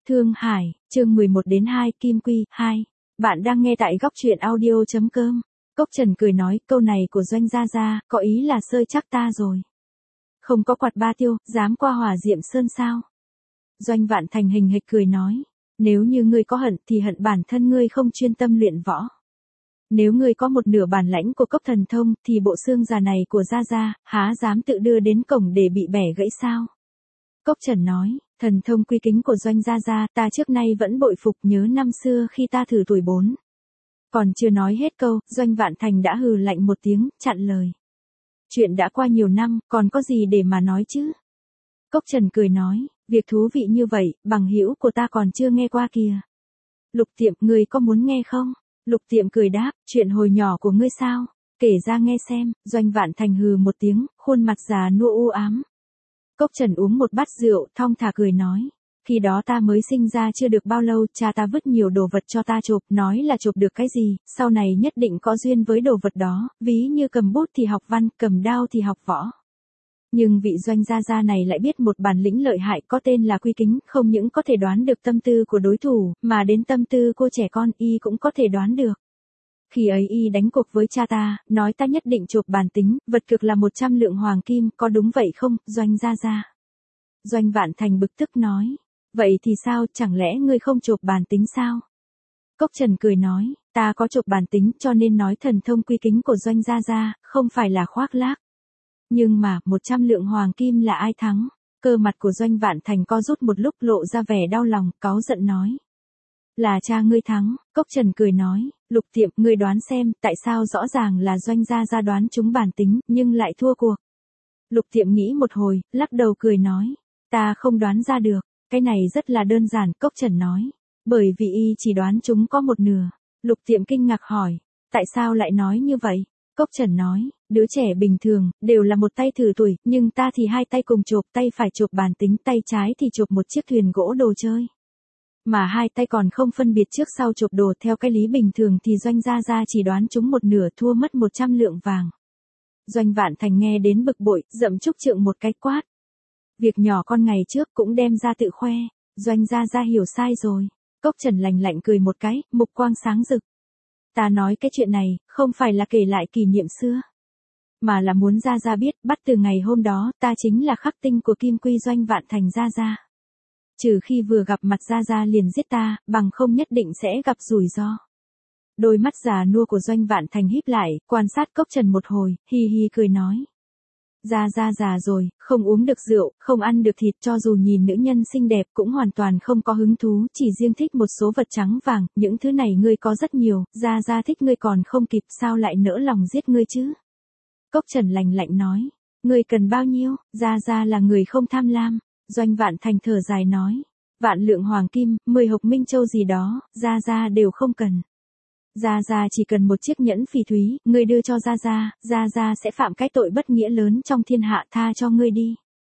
Thương Hải, chương 11-2 Kim Quy, 2. Bạn đang nghe tại góc truyện audio.com. Cốc Trần cười nói, câu này của Doanh Gia Gia, có ý là sơi chắc ta rồi. Không có quạt ba tiêu, dám qua Hỏa Diệm Sơn sao? Doanh Vạn Thành hình hịch cười nói, nếu như ngươi có hận thì hận bản thân ngươi không chuyên tâm luyện võ. Nếu ngươi có một nửa bản lãnh của cốc thần thông thì bộ xương già này của Gia Gia, há dám tự đưa đến cổng để bị bẻ gãy sao? Cốc Trần nói, thần thông quy kính của Doanh Gia Gia ta trước nay vẫn bội phục, nhớ năm xưa khi ta thử tuổi 4. Còn chưa nói hết câu, Doanh Vạn Thành đã hừ lạnh một tiếng, chặn lời. Chuyện đã qua nhiều năm, còn có gì để mà nói chứ? Cốc Trần cười nói, việc thú vị như vậy, bằng hữu của ta còn chưa nghe qua kìa. Lục Tiệm, ngươi có muốn nghe không? Lục Tiệm cười đáp, chuyện hồi nhỏ của ngươi sao? Kể ra nghe xem. Doanh Vạn Thành hừ một tiếng, khuôn mặt già nua u ám. Cốc Trần uống một bát rượu, thong thả cười nói. Khi đó ta mới sinh ra chưa được bao lâu, cha ta vứt nhiều đồ vật cho ta chộp, nói là chộp được cái gì, sau này nhất định có duyên với đồ vật đó, ví như cầm bút thì học văn, cầm đao thì học võ. Nhưng vị Doanh Gia Gia này lại biết một bản lĩnh lợi hại có tên là quy kính, không những có thể đoán được tâm tư của đối thủ, mà đến tâm tư cô trẻ con y cũng có thể đoán được. Khi ấy y đánh cuộc với cha ta, nói ta nhất định chộp bản tính, vật cực là 100 lượng hoàng kim, có đúng vậy không, Doanh Gia Gia? Doanh Vạn Thành bực tức nói, vậy thì sao, chẳng lẽ ngươi không chộp bản tính sao? Cốc Trần cười nói, ta có chộp bản tính cho nên nói thần thông quy kính của Doanh Gia Gia, không phải là khoác lác. Nhưng mà, 100 lượng hoàng kim là ai thắng? Cơ mặt của Doanh Vạn Thành co rút một lúc, lộ ra vẻ đau lòng, cáu giận nói. Là cha ngươi thắng. Cốc Trần cười nói, Lục Tiệm, ngươi đoán xem, tại sao rõ ràng là Doanh Gia Gia đoán trúng bản tính, nhưng lại thua cuộc. Lục Tiệm nghĩ một hồi, lắc đầu cười nói, ta không đoán ra được, cái này rất là đơn giản, Cốc Trần nói, bởi vì y chỉ đoán chúng có một nửa. Lục Tiệm kinh ngạc hỏi, tại sao lại nói như vậy? Cốc Trần nói, đứa trẻ bình thường, đều là một tay thử tuổi, nhưng ta thì hai tay cùng chộp, tay phải chộp bản tính, tay trái thì chộp một chiếc thuyền gỗ đồ chơi. Mà hai tay còn không phân biệt trước sau chộp đồ, theo cái lý bình thường thì Doanh Gia Gia chỉ đoán chúng một nửa, thua mất 100 lượng vàng. Doanh Vạn Thành nghe đến bực bội, dậm Trúc Trượng một cái quát. Việc nhỏ con ngày trước cũng đem ra tự khoe, Doanh Gia Gia hiểu sai rồi. Cốc Trần lạnh lạnh cười một cái, mục quang sáng rực. Ta nói cái chuyện này, không phải là kể lại kỷ niệm xưa, mà là muốn Gia Gia biết, bắt từ ngày hôm đó, ta chính là khắc tinh của Kim Quy Doanh Vạn Thành Gia Gia. Trừ khi vừa gặp mặt Gia Gia liền giết ta, bằng không nhất định sẽ gặp rủi ro. Đôi mắt già nua của Doanh Vạn Thành híp lại, quan sát Cốc Trần một hồi, hi hi cười nói. Gia Gia già rồi, không uống được rượu, không ăn được thịt, cho dù nhìn nữ nhân xinh đẹp cũng hoàn toàn không có hứng thú, chỉ riêng thích một số vật trắng vàng, những thứ này ngươi có rất nhiều, Gia Gia thích ngươi còn không kịp, sao lại nỡ lòng giết ngươi chứ? Cốc Trần lạnh lạnh nói, ngươi cần bao nhiêu? Gia Gia là người không tham lam. Doanh Vạn Thành thở dài nói, vạn lượng hoàng kim, 10 hộc minh châu gì đó, Gia Gia đều không cần. Gia Gia chỉ cần một chiếc nhẫn phỉ thúy, ngươi đưa cho Gia Gia sẽ phạm cái tội bất nghĩa lớn trong thiên hạ, tha cho ngươi đi.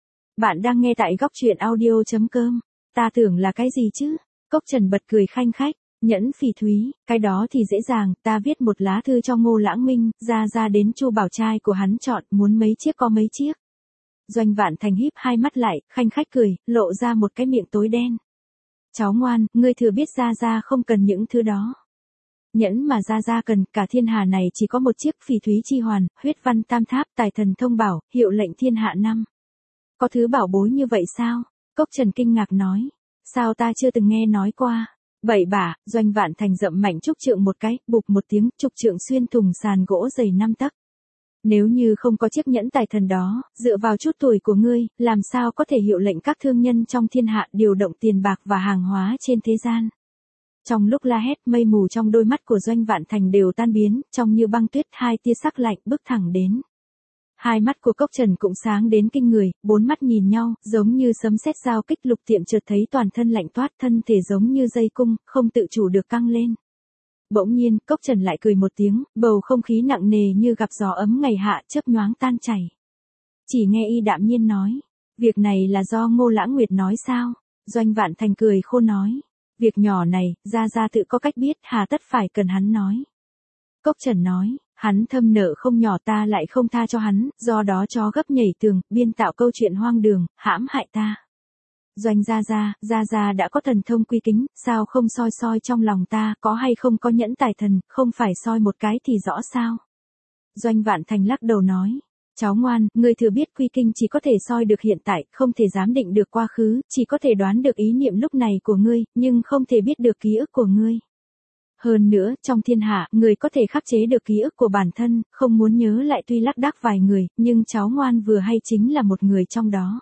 Bạn đang nghe tại góc truyện audio.com, ta tưởng là cái gì chứ? Cốc Trần bật cười khanh khách, nhẫn phỉ thúy, cái đó thì dễ dàng, ta viết một lá thư cho Ngô Lãng Minh, Gia Gia đến Chu Bảo trai của hắn chọn, muốn mấy chiếc có mấy chiếc. Doanh Vạn Thành híp hai mắt lại, khanh khách cười, lộ ra một cái miệng tối đen. Cháu ngoan, ngươi thừa biết Gia Gia không cần những thứ đó. Nhẫn mà Gia Gia cần, cả thiên hà này chỉ có một chiếc phỉ thúy chi hoàn, huyết văn tam tháp, tài thần thông bảo, hiệu lệnh thiên hạ năm. Có thứ bảo bối như vậy sao? Cốc Trần kinh ngạc nói. Sao ta chưa từng nghe nói qua? Bậy bạ. Doanh Vạn Thành dậm mạnh Trúc Trượng một cái, bụp một tiếng, Trúc Trượng xuyên thùng sàn gỗ dày 5 tấc. Nếu như không có chiếc nhẫn tài thần đó, dựa vào chút tuổi của ngươi, làm sao có thể hiệu lệnh các thương nhân trong thiên hạ điều động tiền bạc và hàng hóa trên thế gian? Trong lúc la hét, mây mù trong đôi mắt của Doanh Vạn Thành đều tan biến, trong như băng tuyết, hai tia sắc lạnh bước thẳng đến. Hai mắt của Cốc Trần cũng sáng đến kinh người, bốn mắt nhìn nhau, giống như sấm sét giao kích. Lục Tiệm chợt thấy toàn thân lạnh toát, thân thể giống như dây cung, không tự chủ được căng lên. Bỗng nhiên, Cốc Trần lại cười một tiếng, bầu không khí nặng nề như gặp gió ấm ngày hạ, chớp nhoáng tan chảy. Chỉ nghe y đạm nhiên nói, việc này là do Ngô Lãng Nguyệt nói sao? Doanh Vạn Thành cười khô nói, việc nhỏ này, Gia Gia tự có cách biết, hà tất phải cần hắn nói. Cốc Trần nói, hắn thâm nợ không nhỏ, ta lại không tha cho hắn, do đó chó gấp nhảy tường, biên tạo câu chuyện hoang đường, hãm hại ta. Doanh Gia Gia đã có thần thông quy kính, sao không soi soi trong lòng ta, có hay không có nhẫn tài thần, không phải soi một cái thì rõ sao? Doanh Vạn Thành lắc đầu nói, cháu ngoan, ngươi thừa biết quy kinh chỉ có thể soi được hiện tại, không thể giám định được quá khứ, chỉ có thể đoán được ý niệm lúc này của ngươi, nhưng không thể biết được ký ức của ngươi. Hơn nữa, trong thiên hạ, người có thể khắc chế được ký ức của bản thân, không muốn nhớ lại tuy lác đác vài người, nhưng cháu ngoan vừa hay chính là một người trong đó.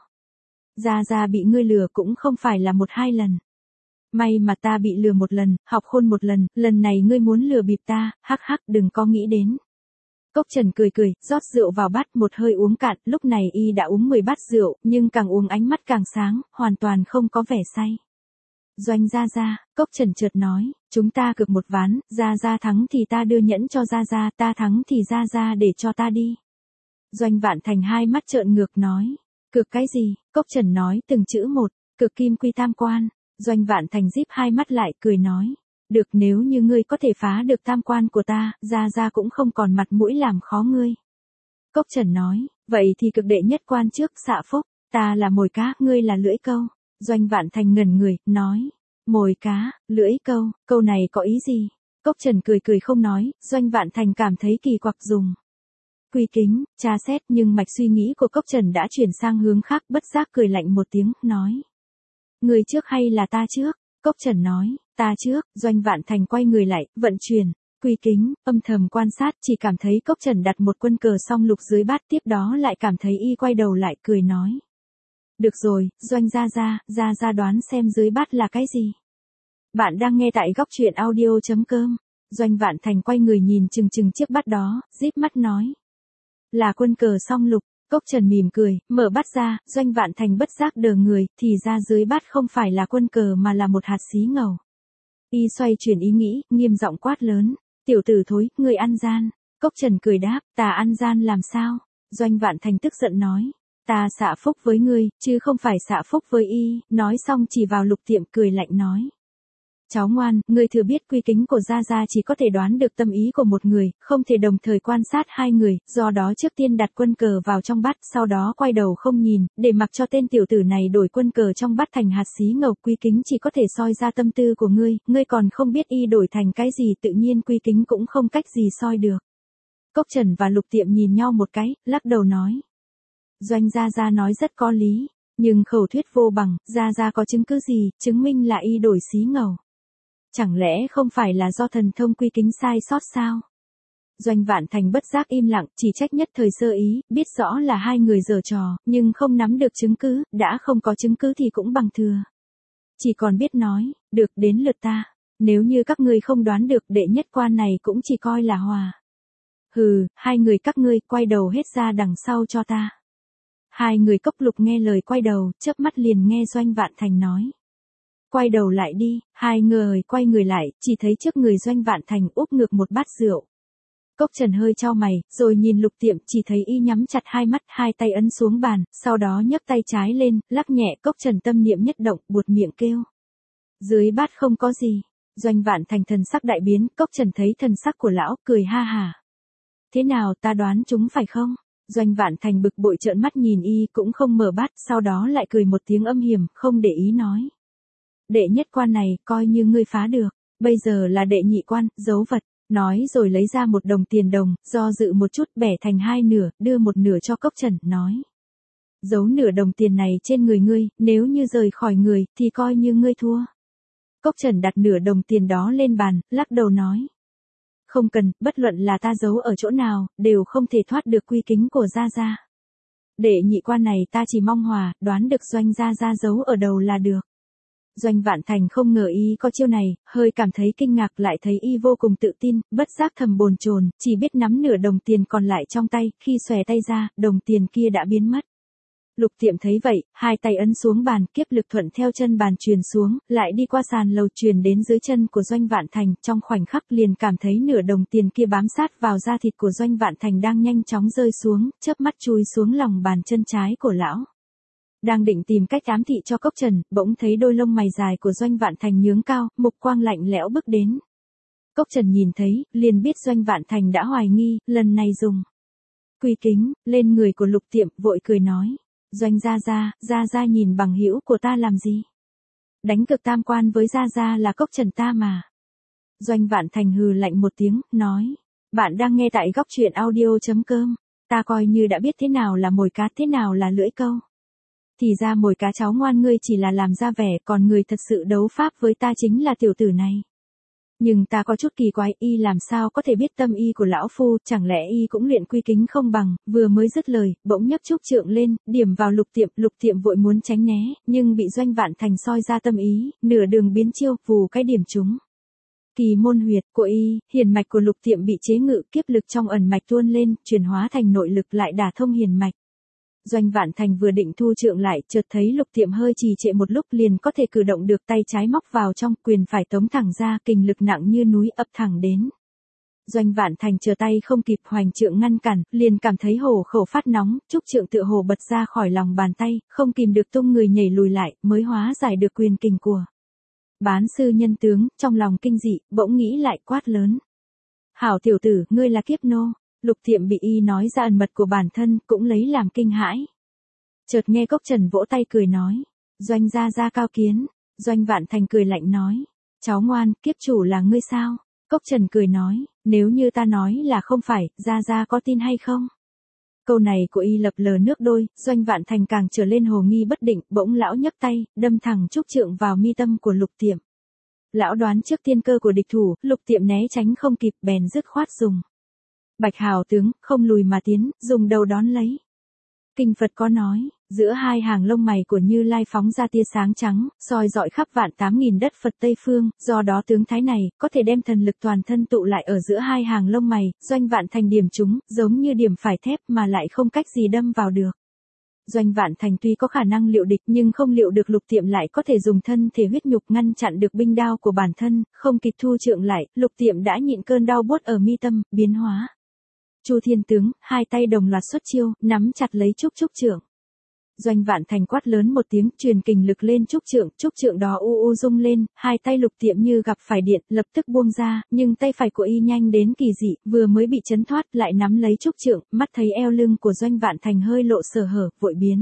Gia bị ngươi lừa cũng không phải là 1-2 lần. May mà ta bị lừa một lần, học khôn một lần, lần này ngươi muốn lừa bịp ta, hắc hắc đừng có nghĩ đến. Cốc Trần cười, rót rượu vào bát một hơi uống cạn, lúc này y đã uống 10 bát rượu, nhưng càng uống ánh mắt càng sáng, hoàn toàn không có vẻ say. Doanh Gia, Cốc Trần chợt nói, chúng ta cược một ván, Gia thắng thì ta đưa nhẫn cho Gia, ta thắng thì Gia để cho ta đi. Doanh Vạn Thành hai mắt trợn ngược nói, cược cái gì? Cốc Trần nói từng chữ một, cược kim quy tam quan. Doanh Vạn Thành díp hai mắt lại cười nói, được nếu như ngươi có thể phá được tam quan của ta, Gia cũng không còn mặt mũi làm khó ngươi. Cốc Trần nói, vậy thì cực đệ nhất quan trước xạ phúc, ta là mồi cá, ngươi là lưỡi câu. Doanh Vạn Thành ngẩn người, nói, mồi cá, lưỡi câu, câu này có ý gì? Cốc Trần cười không nói, Doanh Vạn Thành cảm thấy kỳ quặc dùng. Quy kính, tra xét nhưng mạch suy nghĩ của Cốc Trần đã chuyển sang hướng khác, bất giác cười lạnh một tiếng, nói. Người trước hay là ta trước? Cốc Trần nói, ta trước. Doanh Vạn Thành quay người lại, vận chuyển. Quy kính, âm thầm quan sát, chỉ cảm thấy Cốc Trần đặt một quân cờ song lục dưới bát, tiếp đó lại cảm thấy y quay đầu lại cười nói. Được rồi, Doanh Gia đoán xem dưới bát là cái gì? Bạn đang nghe tại góc truyện audio.com. Doanh Vạn Thành quay người nhìn chừng chiếc bát đó, díp mắt nói. Là quân cờ song lục. Cốc Trần mỉm cười, mở bát ra, Doanh Vạn Thành bất giác đờ người, thì ra dưới bát không phải là quân cờ mà là một hạt xí ngầu. Y xoay chuyển ý nghĩ, nghiêm giọng quát lớn, tiểu tử thối, ngươi ăn gian. Cốc Trần cười đáp, ta ăn gian làm sao? Doanh Vạn Thành tức giận nói, ta xạ phúc với ngươi, chứ không phải xạ phúc với y, nói xong chỉ vào Lục Tiệm cười lạnh nói. Cháu ngoan, ngươi thừa biết quy kính của Gia chỉ có thể đoán được tâm ý của một người, không thể đồng thời quan sát hai người, do đó trước tiên đặt quân cờ vào trong bát, sau đó quay đầu không nhìn, để mặc cho tên tiểu tử này đổi quân cờ trong bát thành hạt xí ngầu. Quy kính chỉ có thể soi ra tâm tư của ngươi còn không biết y đổi thành cái gì, tự nhiên quy kính cũng không cách gì soi được. Cốc Trần và Lục Tiệm nhìn nhau một cái, lắc đầu nói. Doanh Gia nói rất có lý, nhưng khẩu thuyết vô bằng, Gia có chứng cứ gì, chứng minh là y đổi xí ngầu. Chẳng lẽ không phải là do thần thông quy kính sai sót sao? Doanh Vạn Thành bất giác im lặng, chỉ trách nhất thời sơ ý, biết rõ là hai người giở trò, nhưng không nắm được chứng cứ, đã không có chứng cứ thì cũng bằng thừa. Chỉ còn biết nói, được đến lượt ta, nếu như các ngươi không đoán được đệ nhất quan này cũng chỉ coi là hòa. Hừ, hai người các ngươi quay đầu hết ra đằng sau cho ta. Hai người Cốc Lục nghe lời quay đầu, chớp mắt liền nghe Doanh Vạn Thành nói. Quay đầu lại đi, hai người quay người lại, chỉ thấy trước người Doanh Vạn Thành úp ngược một bát rượu. Cốc Trần hơi chau mày, rồi nhìn Lục Tiệm, chỉ thấy y nhắm chặt hai mắt, hai tay ấn xuống bàn, sau đó nhấc tay trái lên, lắc nhẹ. Cốc Trần tâm niệm nhất động, buột miệng kêu. Dưới bát không có gì. Doanh Vạn Thành thần sắc đại biến, Cốc Trần thấy thần sắc của lão, cười ha hả. Thế nào, ta đoán chúng phải không? Doanh Vạn Thành bực bội trợn mắt nhìn y, cũng không mở bát, sau đó lại cười một tiếng âm hiểm, không để ý nói. Đệ nhất quan này, coi như ngươi phá được, bây giờ là đệ nhị quan, dấu vật, nói rồi lấy ra một đồng tiền đồng, do dự một chút bẻ thành hai nửa, đưa một nửa cho Cốc Trần, nói. Giấu nửa đồng tiền này trên người ngươi, nếu như rời khỏi người, thì coi như ngươi thua. Cốc Trần đặt nửa đồng tiền đó lên bàn, lắc đầu nói. Không cần, bất luận là ta giấu ở chỗ nào, đều không thể thoát được quy kính của Gia. Đệ nhị quan này ta chỉ mong hòa, đoán được Doanh Gia giấu ở đầu là được. Doanh Vạn Thành không ngờ y có chiêu này, hơi cảm thấy kinh ngạc, lại thấy y vô cùng tự tin, bất giác thầm bồn chồn, chỉ biết nắm nửa đồng tiền còn lại trong tay, khi xòe tay ra, đồng tiền kia đã biến mất. Lục Tiệm thấy vậy, hai tay ấn xuống bàn, kiếp lực thuận theo chân bàn truyền xuống, lại đi qua sàn lầu truyền đến dưới chân của Doanh Vạn Thành, trong khoảnh khắc liền cảm thấy nửa đồng tiền kia bám sát vào da thịt của Doanh Vạn Thành đang nhanh chóng rơi xuống, chớp mắt chui xuống lòng bàn chân trái của lão. Đang định tìm cách ám thị cho Cốc Trần, bỗng thấy đôi lông mày dài của Doanh Vạn Thành nhướng cao, mục quang lạnh lẽo bước đến. Cốc Trần nhìn thấy, liền biết Doanh Vạn Thành đã hoài nghi, lần này dùng quy kính lên người của Lục Tiệm, vội cười nói. Doanh Gia Gia nhìn bằng hữu của ta làm gì? Đánh cược tam quan với Gia Gia là Cốc Trần ta mà. Doanh Vạn Thành hừ lạnh một tiếng, nói. Bạn đang nghe tại góc truyện audio.com. Ta coi như đã biết thế nào là mồi cá, thế nào là lưỡi câu. Thì ra mồi cá cháu ngoan ngươi chỉ là làm ra vẻ, còn người thật sự đấu pháp với ta chính là tiểu tử này. Nhưng ta có chút kỳ quái, y làm sao có thể biết tâm y của lão phu, chẳng lẽ y cũng luyện quy kính không bằng, vừa mới dứt lời, bỗng nhấc trúc trượng lên, điểm vào Lục Tiệm vội muốn tránh né, nhưng bị Doanh Vạn Thành soi ra tâm ý, nửa đường biến chiêu, vù cái điểm trúng. Kỳ môn huyệt của y, hiền mạch của Lục Tiệm bị chế ngự, kiếp lực trong ẩn mạch tuôn lên, chuyển hóa thành nội lực lại đả thông hiền mạch. Doanh Vạn Thành vừa định thu trượng lại, chợt thấy Lục Tiệm hơi trì trệ một lúc liền có thể cử động được, tay trái móc vào trong, quyền phải tống thẳng ra, kình lực nặng như núi ập thẳng đến. Doanh Vạn Thành chờ tay không kịp hoành trượng ngăn cản, liền cảm thấy hổ khẩu phát nóng, trúc trượng tựa hồ bật ra khỏi lòng bàn tay, không kìm được tung người nhảy lùi lại, mới hóa giải được quyền kình của Bán sư nhân tướng, trong lòng kinh dị, bỗng nghĩ lại quát lớn. Hảo tiểu tử, ngươi là kiếp nô. Lục Tiệm bị y nói ra ẩn mật của bản thân, cũng lấy làm kinh hãi. Chợt nghe Cốc Trần vỗ tay cười nói. Doanh Gia Gia cao kiến. Doanh Vạn Thành cười lạnh nói. Cháu ngoan, kiếp chủ là ngươi sao? Cốc Trần cười nói. Nếu như ta nói là không phải, Gia Gia có tin hay không? Câu này của y lập lờ nước đôi, Doanh Vạn Thành càng trở lên hồ nghi bất định, bỗng lão nhấc tay, đâm thẳng trúc trượng vào mi tâm của Lục Tiệm. Lão đoán trước tiên cơ của địch thủ, Lục Tiệm né tránh không kịp, bèn dứt khoát dùng Bạch Hào tướng, không lùi mà tiến, dùng đầu đón lấy. Kinh Phật có nói, giữa hai hàng lông mày của Như Lai phóng ra tia sáng trắng, soi dọi khắp vạn 8.000 đất Phật Tây Phương, do đó tướng thái này, có thể đem thần lực toàn thân tụ lại ở giữa hai hàng lông mày, Doanh Vạn Thành điểm chúng, giống như điểm phải thép mà lại không cách gì đâm vào được. Doanh Vạn Thành tuy có khả năng liệu địch nhưng không liệu được Lục Tiệm lại có thể dùng thân thể huyết nhục ngăn chặn được binh đao của bản thân, không kịp thu trượng lại, Lục Tiệm đã nhịn cơn đau buốt ở mi tâm, biến hóa. Chu Thiên tướng, hai tay đồng loạt xuất chiêu, nắm chặt lấy trúc trượng. Doanh Vạn Thành quát lớn một tiếng, truyền kình lực lên trúc trượng đó u rung lên, hai tay Lục Tiệm như gặp phải điện, lập tức buông ra, nhưng tay phải của y nhanh đến kỳ dị, vừa mới bị chấn thoát, lại nắm lấy trúc trượng, mắt thấy eo lưng của Doanh Vạn Thành hơi lộ sơ hở, vội biến.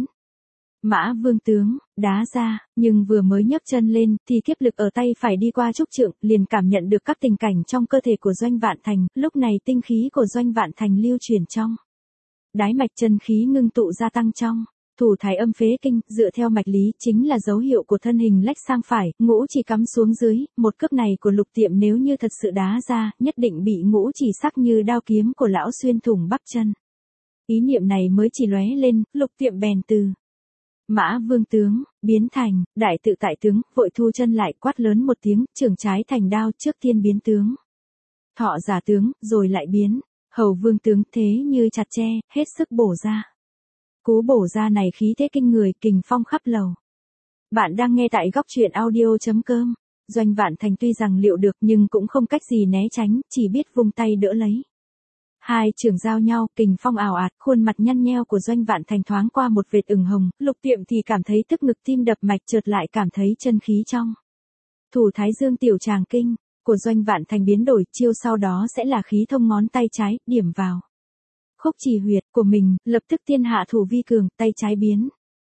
Mã Vương tướng, đá ra, nhưng vừa mới nhấc chân lên, thì kiếp lực ở tay phải đi qua trúc trượng, liền cảm nhận được các tình cảnh trong cơ thể của Doanh Vạn Thành, lúc này tinh khí của Doanh Vạn Thành lưu chuyển trong đái mạch, chân khí ngưng tụ gia tăng trong thủ thái âm phế kinh, dựa theo mạch lý, chính là dấu hiệu của thân hình lách sang phải, ngũ chỉ cắm xuống dưới, một cước này của Lục Tiệm nếu như thật sự đá ra, nhất định bị ngũ chỉ sắc như đao kiếm của lão xuyên thủng bắp chân. Ý niệm này mới chỉ lóe lên, Lục Tiệm bèn từ Mã Vương tướng, biến thành đại tự tại tướng, vội thu chân lại, quát lớn một tiếng, trưởng trái thành đao, trước tiên biến tướng Thọ giả tướng, rồi lại biến Hầu Vương tướng, thế như chặt tre, hết sức bổ ra. Cú bổ ra này khí thế kinh người, kình phong khắp lầu. Bạn đang nghe tại góc truyện audio.com. Doanh Vạn Thành tuy rằng liệu được nhưng cũng không cách gì né tránh, chỉ biết vung tay đỡ lấy. Hai trường giao nhau, kình phong ảo ạt, khuôn mặt nhăn nheo của Doanh Vạn Thành thoáng qua một vệt ửng hồng, Lục Tiệm thì cảm thấy tức ngực tim đập mạch, chợt lại cảm thấy chân khí trong thủ thái dương tiểu tràng kinh của Doanh Vạn Thành biến đổi, chiêu sau đó sẽ là khí thông ngón tay trái, điểm vào khúc chỉ huyệt của mình, lập tức tiên hạ thủ vi cường, tay trái biến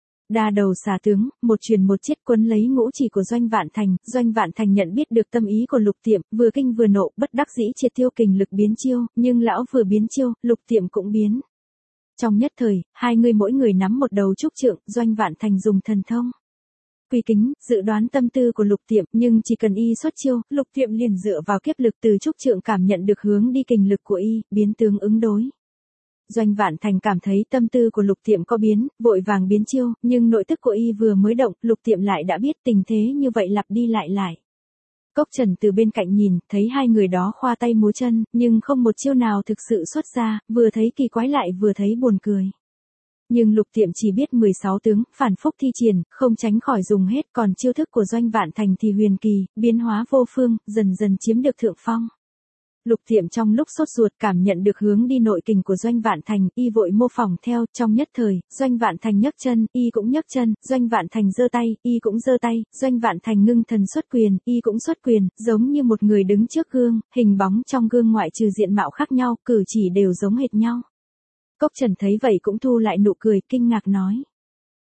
đa đầu xà tướng, một truyền một chiết quấn lấy ngũ chỉ của Doanh Vạn Thành nhận biết được tâm ý của Lục Tiệm, vừa kinh vừa nộ, bất đắc dĩ triệt tiêu kình lực biến chiêu, nhưng lão vừa biến chiêu, Lục Tiệm cũng biến. Trong nhất thời, hai người mỗi người nắm một đầu trúc trượng, Doanh Vạn Thành dùng thần thông quy kính, dự đoán tâm tư của Lục Tiệm, nhưng chỉ cần y xuất chiêu, Lục Tiệm liền dựa vào kiếp lực từ trúc trượng cảm nhận được hướng đi kình lực của y, biến tướng ứng đối. Doanh Vạn Thành cảm thấy tâm tư của Lục Tiệm có biến, vội vàng biến chiêu, nhưng nội tức của y vừa mới động, Lục Tiệm lại đã biết tình thế như vậy lặp đi lại. Cốc Trần từ bên cạnh nhìn, thấy hai người đó khoa tay múa chân, nhưng không một chiêu nào thực sự xuất ra, vừa thấy kỳ quái lại vừa thấy buồn cười. Nhưng Lục Tiệm chỉ biết 16 tướng, phản phúc thi triển, không tránh khỏi dùng hết, còn chiêu thức của Doanh Vạn Thành thì huyền kỳ, biến hóa vô phương, dần dần chiếm được thượng phong. Lục Tiệm trong lúc sốt ruột cảm nhận được hướng đi nội kình của Doanh Vạn Thành, y vội mô phỏng theo, trong nhất thời, Doanh Vạn Thành nhấc chân, y cũng nhấc chân, Doanh Vạn Thành giơ tay, y cũng giơ tay, Doanh Vạn Thành ngưng thần xuất quyền, y cũng xuất quyền, giống như một người đứng trước gương, hình bóng trong gương ngoại trừ diện mạo khác nhau, cử chỉ đều giống hệt nhau. Cốc Trần thấy vậy cũng thu lại nụ cười, kinh ngạc nói.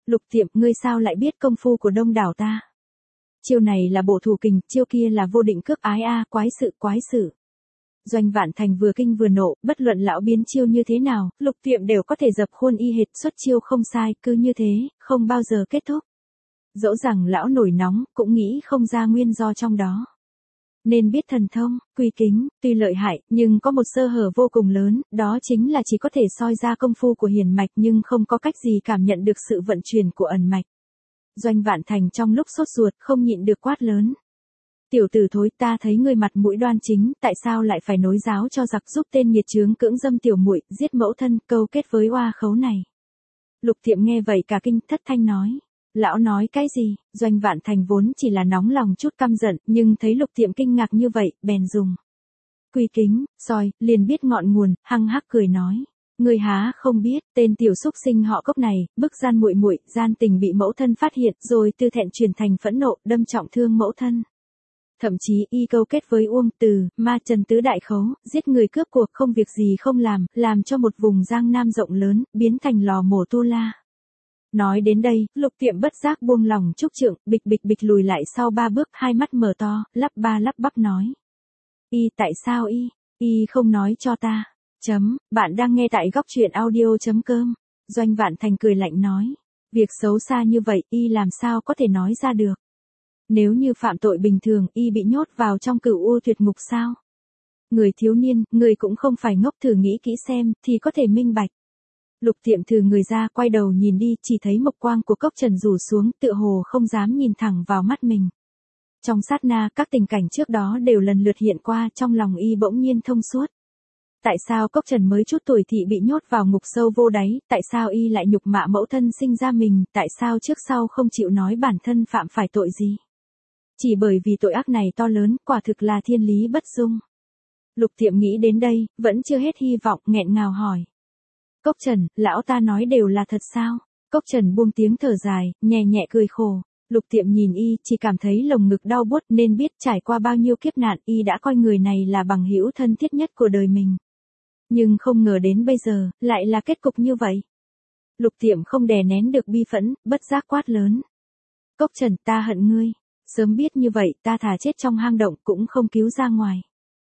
Lục Tiệm, ngươi sao lại biết công phu của đông đảo ta? Chiêu này là bộ thủ kình, chiêu kia là vô định cước ái a, quái sự. Doanh Vạn Thành vừa kinh vừa nộ, bất luận lão biến chiêu như thế nào, Lục Tiệm đều có thể dập khuôn y hệt, xuất chiêu không sai, cứ như thế, không bao giờ kết thúc. Dẫu rằng lão nổi nóng, cũng nghĩ không ra nguyên do trong đó. Nên biết thần thông, quy kính, tuy lợi hại, nhưng có một sơ hở vô cùng lớn, đó chính là chỉ có thể soi ra công phu của hiển mạch nhưng không có cách gì cảm nhận được sự vận chuyển của ẩn mạch. Doanh Vạn Thành trong lúc sốt ruột không nhịn được quát lớn. Tiểu tử thối, ta thấy ngươi mặt mũi đoan chính, tại sao lại phải nối giáo cho giặc giúp tên nghiệt chướng cưỡng dâm tiểu muội, giết mẫu thân, câu kết với oa khấu này. Lục Tiệm nghe vậy cả kinh, thất thanh nói. Lão nói cái gì? Doanh Vạn Thành vốn chỉ là nóng lòng chút căm giận, nhưng thấy Lục Tiệm kinh ngạc như vậy, bèn dùng quy kính, soi, liền biết ngọn nguồn, hăng hắc cười nói. Người há không biết, tên tiểu xúc sinh họ Cốc này, bức gian muội, gian tình bị mẫu thân phát hiện, rồi tư thẹn chuyển thành phẫn nộ, đâm trọng thương mẫu thân. Thậm chí y câu kết với Uông Từ, Ma Trần tứ đại khấu, giết người cướp cuộc không việc gì không làm cho một vùng Giang Nam rộng lớn, biến thành lò mổ tu la. Nói đến đây, Lục Tiệm bất giác buông lòng trúc trượng, bịch lùi lại sau 3 bước, hai mắt mở to, lắp bắp nói. Tại sao y không nói cho ta? Bạn đang nghe tại góc truyện audio.com. Doanh Vạn Thành cười lạnh nói. Việc xấu xa như vậy, y làm sao có thể nói ra được? Nếu như phạm tội bình thường, y bị nhốt vào trong Cửu U Tuyệt Ngục sao? Người thiếu niên, người cũng không phải ngốc, thử nghĩ kỹ xem, thì có thể minh bạch. Lục Tiệm thừ người ra, quay đầu nhìn đi, chỉ thấy mộc quang của Cốc Trần rủ xuống, tựa hồ không dám nhìn thẳng vào mắt mình. Trong sát na, các tình cảnh trước đó đều lần lượt hiện qua, trong lòng y bỗng nhiên thông suốt. Tại sao Cốc Trần mới chút tuổi thị bị nhốt vào ngục sâu vô đáy, tại sao y lại nhục mạ mẫu thân sinh ra mình, tại sao trước sau không chịu nói bản thân phạm phải tội gì? Chỉ bởi vì tội ác này to lớn, quả thực là thiên lý bất dung. Lục Tiệm nghĩ đến đây, vẫn chưa hết hy vọng, nghẹn ngào hỏi. Cốc Trần, lão ta nói đều là thật sao? Cốc Trần buông tiếng thở dài, nhẹ cười khổ. Lục Tiệm nhìn y, chỉ cảm thấy lồng ngực đau buốt, nên biết trải qua bao nhiêu kiếp nạn, y đã coi người này là bằng hữu thân thiết nhất của đời mình. Nhưng không ngờ đến bây giờ, lại là kết cục như vậy. Lục Tiệm không đè nén được bi phẫn, bất giác quát lớn. Cốc Trần, ta hận ngươi. Sớm biết như vậy, ta thà chết trong hang động cũng không cứu ra ngoài.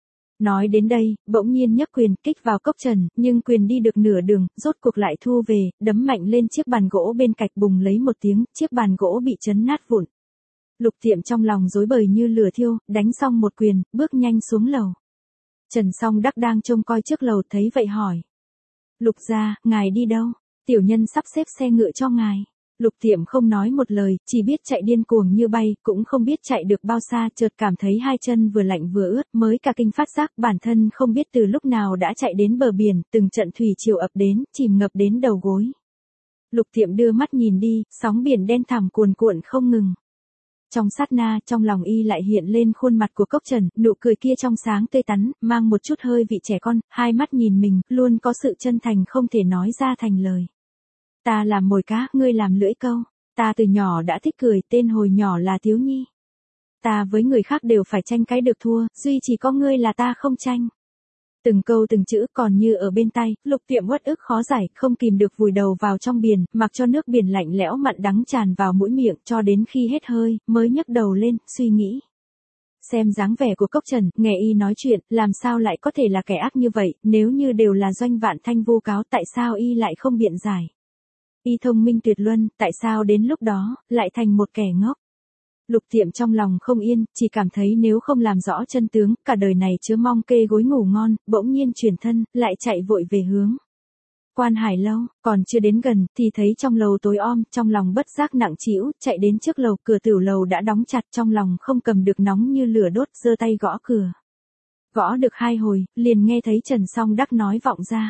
Nói đến đây, bỗng nhiên nhấc quyền kích vào Cốc Trần, nhưng quyền đi được nửa đường, rốt cuộc lại thu về, đấm mạnh lên chiếc bàn gỗ bên cạnh, bùng lấy một tiếng, chiếc bàn gỗ bị chấn nát vụn. Lục Tiệm trong lòng rối bời như lửa thiêu, đánh xong một quyền, bước nhanh xuống lầu. Trần Song Đắc đang trông coi trước lầu thấy vậy hỏi. Lục gia, ngài đi đâu? Tiểu nhân sắp xếp xe ngựa cho ngài. Lục Tiệm không nói một lời, chỉ biết chạy điên cuồng như bay, cũng không biết chạy được bao xa, chợt cảm thấy hai chân vừa lạnh vừa ướt, mới cả kinh phát giác bản thân không biết từ lúc nào đã chạy đến bờ biển, từng trận thủy triều ập đến, chìm ngập đến đầu gối. Lục Tiệm đưa mắt nhìn đi, sóng biển đen thẳm cuồn cuộn không ngừng. Trong sát na, trong lòng y lại hiện lên khuôn mặt của Cốc Trần, nụ cười kia trong sáng tươi tắn, mang một chút hơi vị trẻ con, hai mắt nhìn mình, luôn có sự chân thành không thể nói ra thành lời. Ta làm mồi cá, ngươi làm lưỡi câu. Ta từ nhỏ đã thích cười, tên hồi nhỏ là Thiếu Nhi. Ta với người khác đều phải tranh cái được thua, duy chỉ có ngươi là ta không tranh. Từng câu từng chữ còn như ở bên tay, Lục Tiệm uất ức khó giải, không kìm được vùi đầu vào trong biển, mặc cho nước biển lạnh lẽo mặn đắng tràn vào mũi miệng, cho đến khi hết hơi, mới nhấc đầu lên, suy nghĩ. Xem dáng vẻ của Cốc Trần, nghe y nói chuyện, làm sao lại có thể là kẻ ác như vậy, nếu như đều là Doanh Vạn Thanh vu cáo, tại sao y lại không biện giải? Y thông minh tuyệt luân, tại sao đến lúc đó, lại thành một kẻ ngốc? Lục Tiệm trong lòng không yên, chỉ cảm thấy nếu không làm rõ chân tướng, cả đời này chớ mong kê gối ngủ ngon, bỗng nhiên chuyển thân, lại chạy vội về hướng Quan Hải lâu, còn chưa đến gần, thì thấy trong lầu tối om, trong lòng bất giác nặng trĩu, chạy đến trước lầu, cửa tiểu lầu đã đóng chặt, trong lòng không cầm được nóng như lửa đốt, giơ tay gõ cửa. Gõ được 2 hồi, liền nghe thấy Trần Song Đắc nói vọng ra.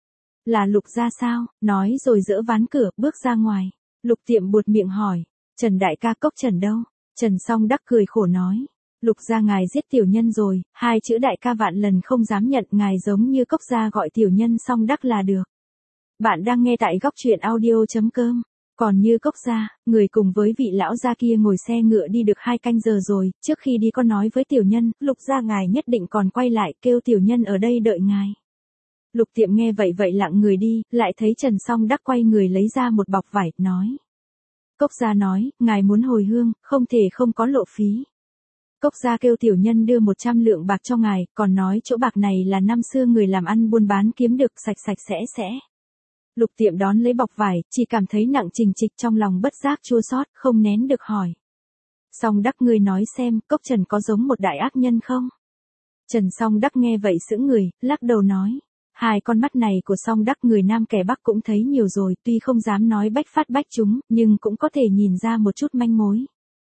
Là Lục gia sao? Nói rồi dỡ ván cửa, bước ra ngoài. Lục Tiệm buột miệng hỏi. Trần đại ca, Cốc Trần đâu? Trần Song Đắc cười khổ nói. Lục gia ngài giết tiểu nhân rồi, 2 chữ đại ca vạn lần không dám nhận, ngài giống như Cốc gia gọi tiểu nhân Song Đắc là được. Bạn đang nghe tại góc truyện audio.com. Còn như Cốc gia, người cùng với vị lão gia kia ngồi xe ngựa đi được 2 canh giờ rồi, trước khi đi có nói với tiểu nhân, Lục gia ngài nhất định còn quay lại, kêu tiểu nhân ở đây đợi ngài. Lục Tiệm nghe vậy lặng người đi, lại thấy Trần Song Đắc quay người lấy ra một bọc vải, nói. Cốc gia nói, ngài muốn hồi hương, không thể không có lộ phí. Cốc gia kêu tiểu nhân đưa 100 lượng bạc cho ngài, còn nói chỗ bạc này là năm xưa người làm ăn buôn bán kiếm được sạch sạch sẽ. Lục Tiệm đón lấy bọc vải, chỉ cảm thấy nặng trịch trịch trong lòng bất giác chua xót, không nén được hỏi. Song Đắc ngươi nói xem, Cốc Trần có giống một đại ác nhân không? Trần Song Đắc nghe vậy sững người, lắc đầu nói. Hai con mắt này của Song Đắc người Nam kẻ Bắc cũng thấy nhiều rồi, tuy không dám nói bách phát bách trúng, nhưng cũng có thể nhìn ra một chút manh mối.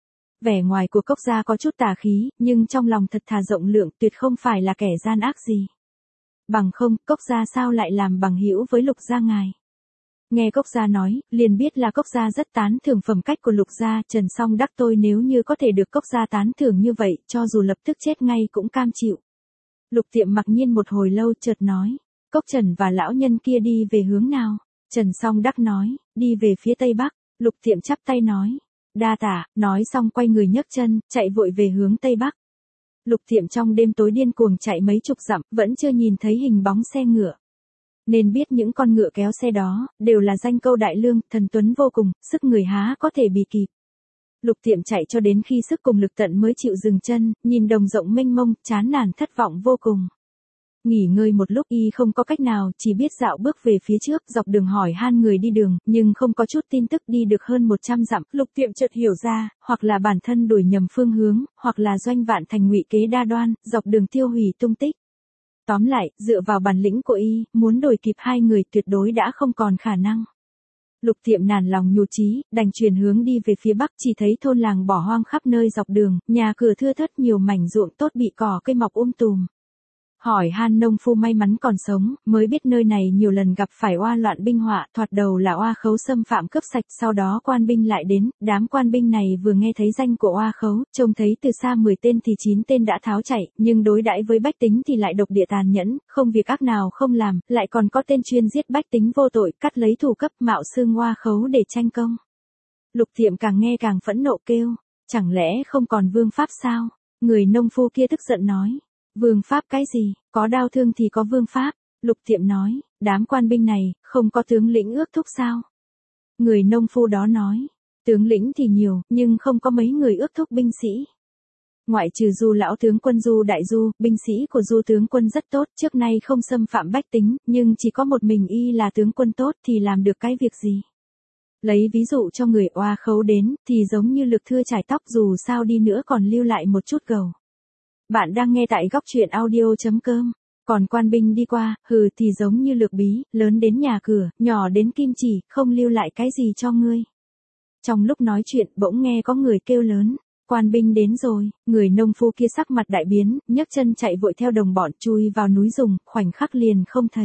Vẻ ngoài của Cốc gia có chút tà khí, nhưng trong lòng thật thà rộng lượng, tuyệt không phải là kẻ gian ác gì. Bằng không, Cốc gia sao lại làm bằng hữu với Lục gia ngài? Nghe Cốc gia nói, liền biết là Cốc gia rất tán thưởng phẩm cách của Lục gia, Trần Song Đắc tôi nếu như có thể được Cốc gia tán thưởng như vậy, cho dù lập tức chết ngay cũng cam chịu. Lục Tiệm mặc nhiên một hồi lâu chợt nói, Cốc Trần và lão nhân kia đi về hướng nào? Trần Song Đắc nói, đi về phía tây bắc. Lục Tiệm chắp tay nói, đa tạ, nói xong quay người nhấc chân, chạy vội về hướng tây bắc. Lục Tiệm trong đêm tối điên cuồng chạy mấy chục dặm, vẫn chưa nhìn thấy hình bóng xe ngựa. Nên biết những con ngựa kéo xe đó, đều là danh câu đại lương, thần tuấn vô cùng, sức người há có thể bì kịp. Lục Tiệm chạy cho đến khi sức cùng lực tận mới chịu dừng chân, nhìn đồng rộng mênh mông, chán nản thất vọng vô cùng. Nghỉ ngơi một lúc y không có cách nào, chỉ biết dạo bước về phía trước, dọc đường hỏi han người đi đường, nhưng không có chút tin tức. Đi được hơn 100 dặm, Lục Tiệm chợt hiểu ra, hoặc là bản thân đuổi nhầm phương hướng, hoặc là Doanh Vạn Thành ngụy kế đa đoan, dọc đường tiêu hủy tung tích. Tóm lại, dựa vào bản lĩnh của y, muốn đuổi kịp hai người tuyệt đối đã không còn khả năng. Lục Tiệm nản lòng nhụt chí, đành chuyển hướng đi về phía bắc, chỉ thấy thôn làng bỏ hoang khắp nơi dọc đường, nhà cửa thưa thớt, nhiều mảnh ruộng tốt bị cỏ cây mọc tùm. Hỏi han nông phu may mắn còn sống, mới biết nơi này nhiều lần gặp phải oa loạn binh họa, thoạt đầu là oa khấu xâm phạm cướp sạch, sau đó quan binh lại đến, đám quan binh này vừa nghe thấy danh của oa khấu, trông thấy từ xa 10 tên thì 9 tên đã tháo chạy, nhưng đối đãi với bách tính thì lại độc địa tàn nhẫn, không việc ác nào không làm, lại còn có tên chuyên giết bách tính vô tội, cắt lấy thủ cấp, mạo xưng oa khấu để tranh công. Lục Tiệm càng nghe càng phẫn nộ kêu, chẳng lẽ không còn vương pháp sao? Người nông phu kia tức giận nói. Vương pháp cái gì, có đao thương thì có vương pháp. Lục Tiệm nói, đám quan binh này, không có tướng lĩnh ước thúc sao? Người nông phu đó nói, tướng lĩnh thì nhiều, nhưng không có mấy người ước thúc binh sĩ. Ngoại trừ Du lão tướng quân Du đại du, binh sĩ của Du tướng quân rất tốt, trước nay không xâm phạm bách tính, nhưng chỉ có một mình y là tướng quân tốt thì làm được cái việc gì? Lấy ví dụ cho người oa khấu đến, thì giống như lực thưa chải tóc, dù sao đi nữa còn lưu lại một chút gầu. Bạn đang nghe tại góc truyện audio.com. Còn quan binh đi qua, thì giống như lược bí, lớn đến nhà cửa, nhỏ đến kim chỉ, không lưu lại cái gì cho ngươi. Trong lúc nói chuyện, bỗng nghe có người kêu lớn, quan binh đến rồi. Người nông phu kia sắc mặt đại biến, nhấc chân chạy vội theo đồng bọn chui vào núi rừng, khoảnh khắc liền không thấy.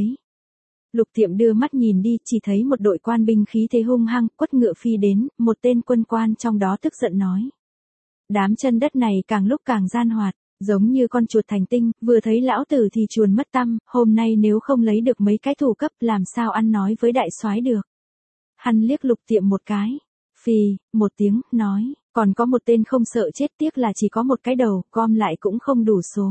Lục Tiệm đưa mắt nhìn đi, chỉ thấy một đội quan binh khí thế hung hăng, quất ngựa phi đến, một tên quân quan trong đó tức giận nói. Đám chân đất này càng lúc càng gian hoạt. Giống như con chuột thành tinh, vừa thấy lão tử thì chuồn mất tăm, hôm nay nếu không lấy được mấy cái thủ cấp làm sao ăn nói với đại soái được. Hắn liếc Lục Tiệm một cái, phì, một tiếng, nói, còn có một tên không sợ chết, tiếc là chỉ có một cái đầu, gom lại cũng không đủ số.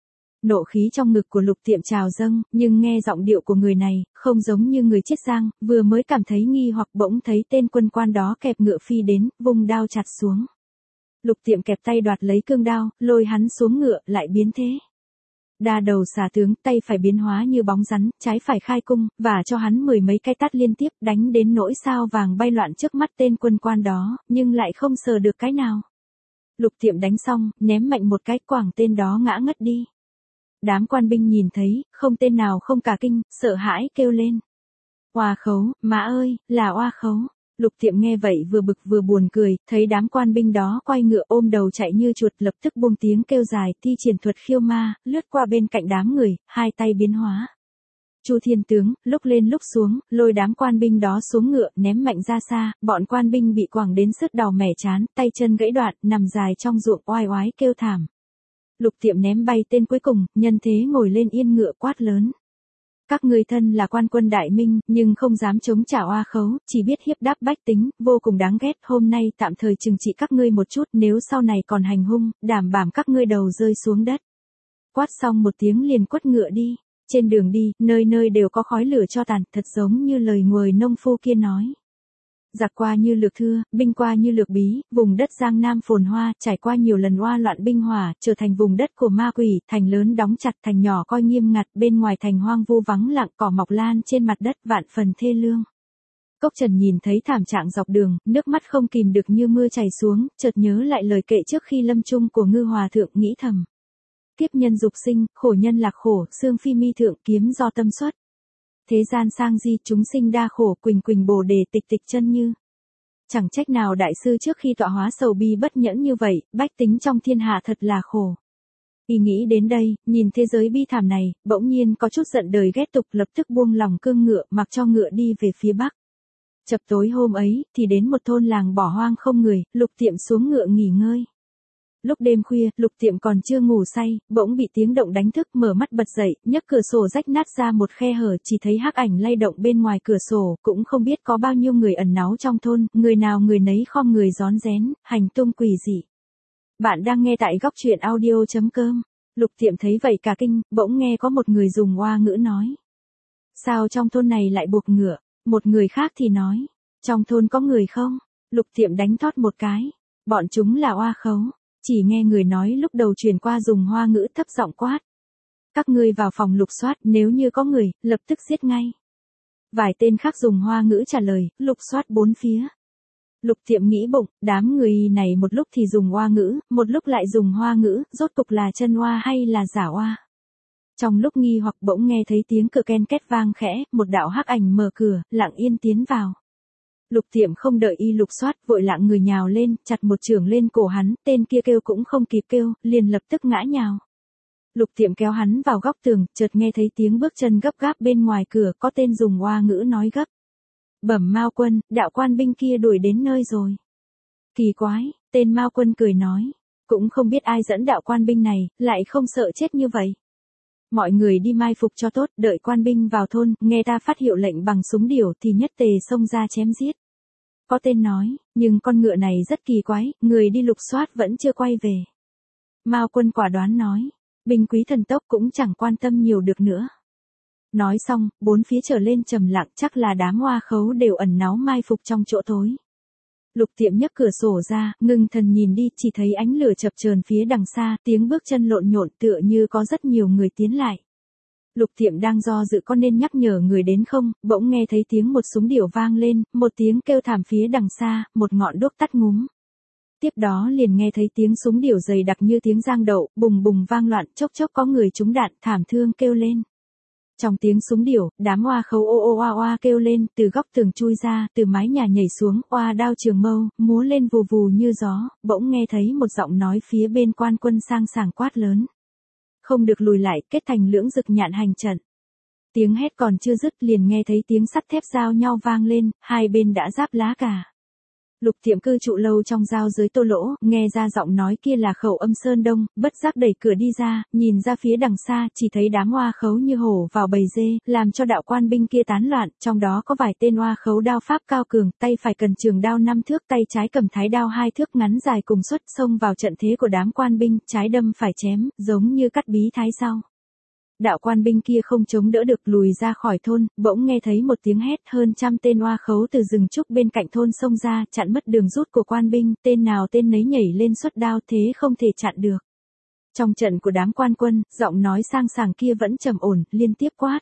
Nộ khí trong ngực của Lục Tiệm trào dâng, nhưng nghe giọng điệu của người này, không giống như người Chiết Giang, vừa mới cảm thấy nghi hoặc bỗng thấy tên quân quan đó kẹp ngựa phi đến, vung đao chặt xuống. Lục Tiệm kẹp tay đoạt lấy cương đao, lôi hắn xuống ngựa, lại biến thế. Đa đầu xà tướng, tay phải biến hóa như bóng rắn, trái phải khai cung, và cho hắn 10 mấy cái tát liên tiếp, đánh đến nỗi sao vàng bay loạn trước mắt tên quân quan đó, nhưng lại không sờ được cái nào. Lục Tiệm đánh xong, ném mạnh một cái, quảng tên đó ngã ngất đi. Đám quan binh nhìn thấy, không tên nào không cả kinh, sợ hãi kêu lên. Oa khấu, má ơi, là oa khấu. Lục Tiệm nghe vậy vừa bực vừa buồn cười, thấy đám quan binh đó quay ngựa ôm đầu chạy như chuột, lập tức buông tiếng kêu dài, thi triển thuật khiêu ma, lướt qua bên cạnh đám người, hai tay biến hóa. Chu Thiên tướng, lúc lên lúc xuống, lôi đám quan binh đó xuống ngựa, ném mạnh ra xa, bọn quan binh bị quẳng đến sứt đầu mẻ chán, tay chân gãy đoạn, nằm dài trong ruộng oai oái kêu thảm. Lục Tiệm ném bay tên cuối cùng, nhân thế ngồi lên yên ngựa quát lớn. Các ngươi thân là quan quân đại minh, nhưng không dám chống trả oa khấu, chỉ biết hiếp đáp bách tính, vô cùng đáng ghét. Hôm nay tạm thời trừng trị các ngươi một chút, nếu sau này còn hành hung, đảm bảo các ngươi đầu rơi xuống đất. Quát xong một tiếng liền quất ngựa đi. Trên đường đi, nơi nơi đều có khói lửa tro tàn, thật giống như lời người nông phu kia nói. Giặc qua như lược thưa, binh qua như lược bí, vùng đất Giang Nam phồn hoa, trải qua nhiều lần oa loạn binh hỏa, trở thành vùng đất của ma quỷ, thành lớn đóng chặt, thành nhỏ coi nghiêm ngặt, bên ngoài thành hoang vu vắng lặng, cỏ mọc lan trên mặt đất, vạn phần thê lương. Cốc Trần nhìn thấy thảm trạng dọc đường, nước mắt không kìm được như mưa chảy xuống, chợt nhớ lại lời kệ trước khi lâm chung của Ngư Hòa Thượng, nghĩ thầm. Kiếp nhân dục sinh, khổ nhân lạc khổ, xương phi mi thượng kiếm do tâm xuất. Thế gian sang di, chúng sinh đa khổ, quỳnh quỳnh bồ đề tịch tịch chân như. Chẳng trách nào đại sư trước khi tọa hóa sầu bi bất nhẫn như vậy, bách tính trong thiên hạ thật là khổ. Y nghĩ đến đây, nhìn thế giới bi thảm này, bỗng nhiên có chút giận đời ghét tục, lập tức buông lòng cương ngựa, mặc cho ngựa đi về phía bắc. Chập tối hôm ấy, thì đến một thôn làng bỏ hoang không người, Lục Tiệm xuống ngựa nghỉ ngơi. Lúc đêm khuya, Lục Tiệm còn chưa ngủ say, bỗng bị tiếng động đánh thức, mở mắt bật dậy, nhấc cửa sổ rách nát ra một khe hở, chỉ thấy hắc ảnh lay động bên ngoài cửa sổ, cũng không biết có bao nhiêu người ẩn náu trong thôn, người nào người nấy khom người rón rén, hành tung quỷ dị. Bạn đang nghe tại góc truyện audio.com. Lục Tiệm thấy vậy cả kinh, bỗng nghe có một người dùng oa ngữ nói. Sao trong thôn này lại buộc ngựa? Một người khác thì nói. Trong thôn có người không? Lục Tiệm đánh thót một cái. Bọn chúng là oa khấu. Chỉ nghe người nói lúc đầu truyền qua dùng hoa ngữ thấp giọng quát. Các ngươi vào phòng lục soát, nếu như có người, lập tức giết ngay. Vài tên khác dùng hoa ngữ trả lời, lục soát bốn phía. Lục Tiệm nghĩ bụng, đám người này một lúc thì dùng hoa ngữ, một lúc lại dùng hoa ngữ, rốt cục là chân hoa hay là giả hoa. Trong lúc nghi hoặc bỗng nghe thấy tiếng cửa ken két vang khẽ, một đạo hắc ảnh mở cửa, lặng yên tiến vào. Lục Tiệm không đợi y lục soát, vội lạng người nhào lên, chặt một chưởng lên cổ hắn, tên kia kêu cũng không kịp kêu, liền lập tức ngã nhào. Lục Tiệm kéo hắn vào góc tường, chợt nghe thấy tiếng bước chân gấp gáp bên ngoài cửa, có tên dùng hoa ngữ nói gấp. Bẩm Mao Quân, đạo quan binh kia đuổi đến nơi rồi. Kỳ quái, tên Mao Quân cười nói, cũng không biết ai dẫn đạo quan binh này, lại không sợ chết như vậy. Mọi người đi mai phục cho tốt, đợi quan binh vào thôn, nghe ta phát hiệu lệnh bằng súng điểu thì nhất tề xông ra chém giết. Có tên nói, nhưng con ngựa này rất kỳ quái, người đi lục soát vẫn chưa quay về. Mao Quân quả đoán nói, binh quý thần tốc cũng chẳng quan tâm nhiều được nữa. Nói xong, bốn phía trở lên trầm lặng, chắc là đám hoa khấu đều ẩn náu mai phục trong chỗ tối. Lục Tiệm nhấc cửa sổ ra, ngưng thần nhìn đi, chỉ thấy ánh lửa chập chờn phía đằng xa, tiếng bước chân lộn nhộn tựa như có rất nhiều người tiến lại. Lục Tiệm đang do dự có nên nhắc nhở người đến không, bỗng nghe thấy tiếng một súng điểu vang lên, một tiếng kêu thảm phía đằng xa, một ngọn đuốc tắt ngúm. Tiếp đó liền nghe thấy tiếng súng điểu dày đặc như tiếng giang đậu, bùng bùng vang loạn, chốc chốc có người trúng đạn, thảm thương kêu lên. Trong tiếng súng điểu, đám oa khấu ô ô oa oa kêu lên, từ góc tường chui ra, từ mái nhà nhảy xuống, oa đao trường mâu, múa lên vù vù như gió, bỗng nghe thấy một giọng nói phía bên quan quân sang sảng quát lớn. Không được lùi lại, kết thành lưỡng dực nhạn hành trận. Tiếng hét còn chưa dứt liền nghe thấy tiếng sắt thép giao nhau vang lên, hai bên đã giáp lá cả. Lục Tiệm cư trụ lâu trong giao giới Tô Lỗ, nghe ra giọng nói kia là Khẩu Âm Sơn Đông, bất giác đẩy cửa đi ra, nhìn ra phía đằng xa, chỉ thấy đám oa khấu như hổ vào bầy dê, làm cho đạo quan binh kia tán loạn, trong đó có vài tên oa khấu đao pháp cao cường, tay phải cần trường đao 5 thước, tay trái cầm thái đao 2 thước ngắn dài cùng xuất, xông vào trận thế của đám quan binh, trái đâm phải chém, giống như cắt bí thái rau. Đạo quan binh kia không chống đỡ được lùi ra khỏi thôn, bỗng nghe thấy một tiếng hét, hơn trăm tên oa khấu từ rừng trúc bên cạnh thôn xông ra, chặn mất đường rút của quan binh, tên nào tên nấy nhảy lên xuất đao thế không thể chặn được. Trong trận của đám quan quân, giọng nói sang sảng kia vẫn trầm ổn, liên tiếp quát.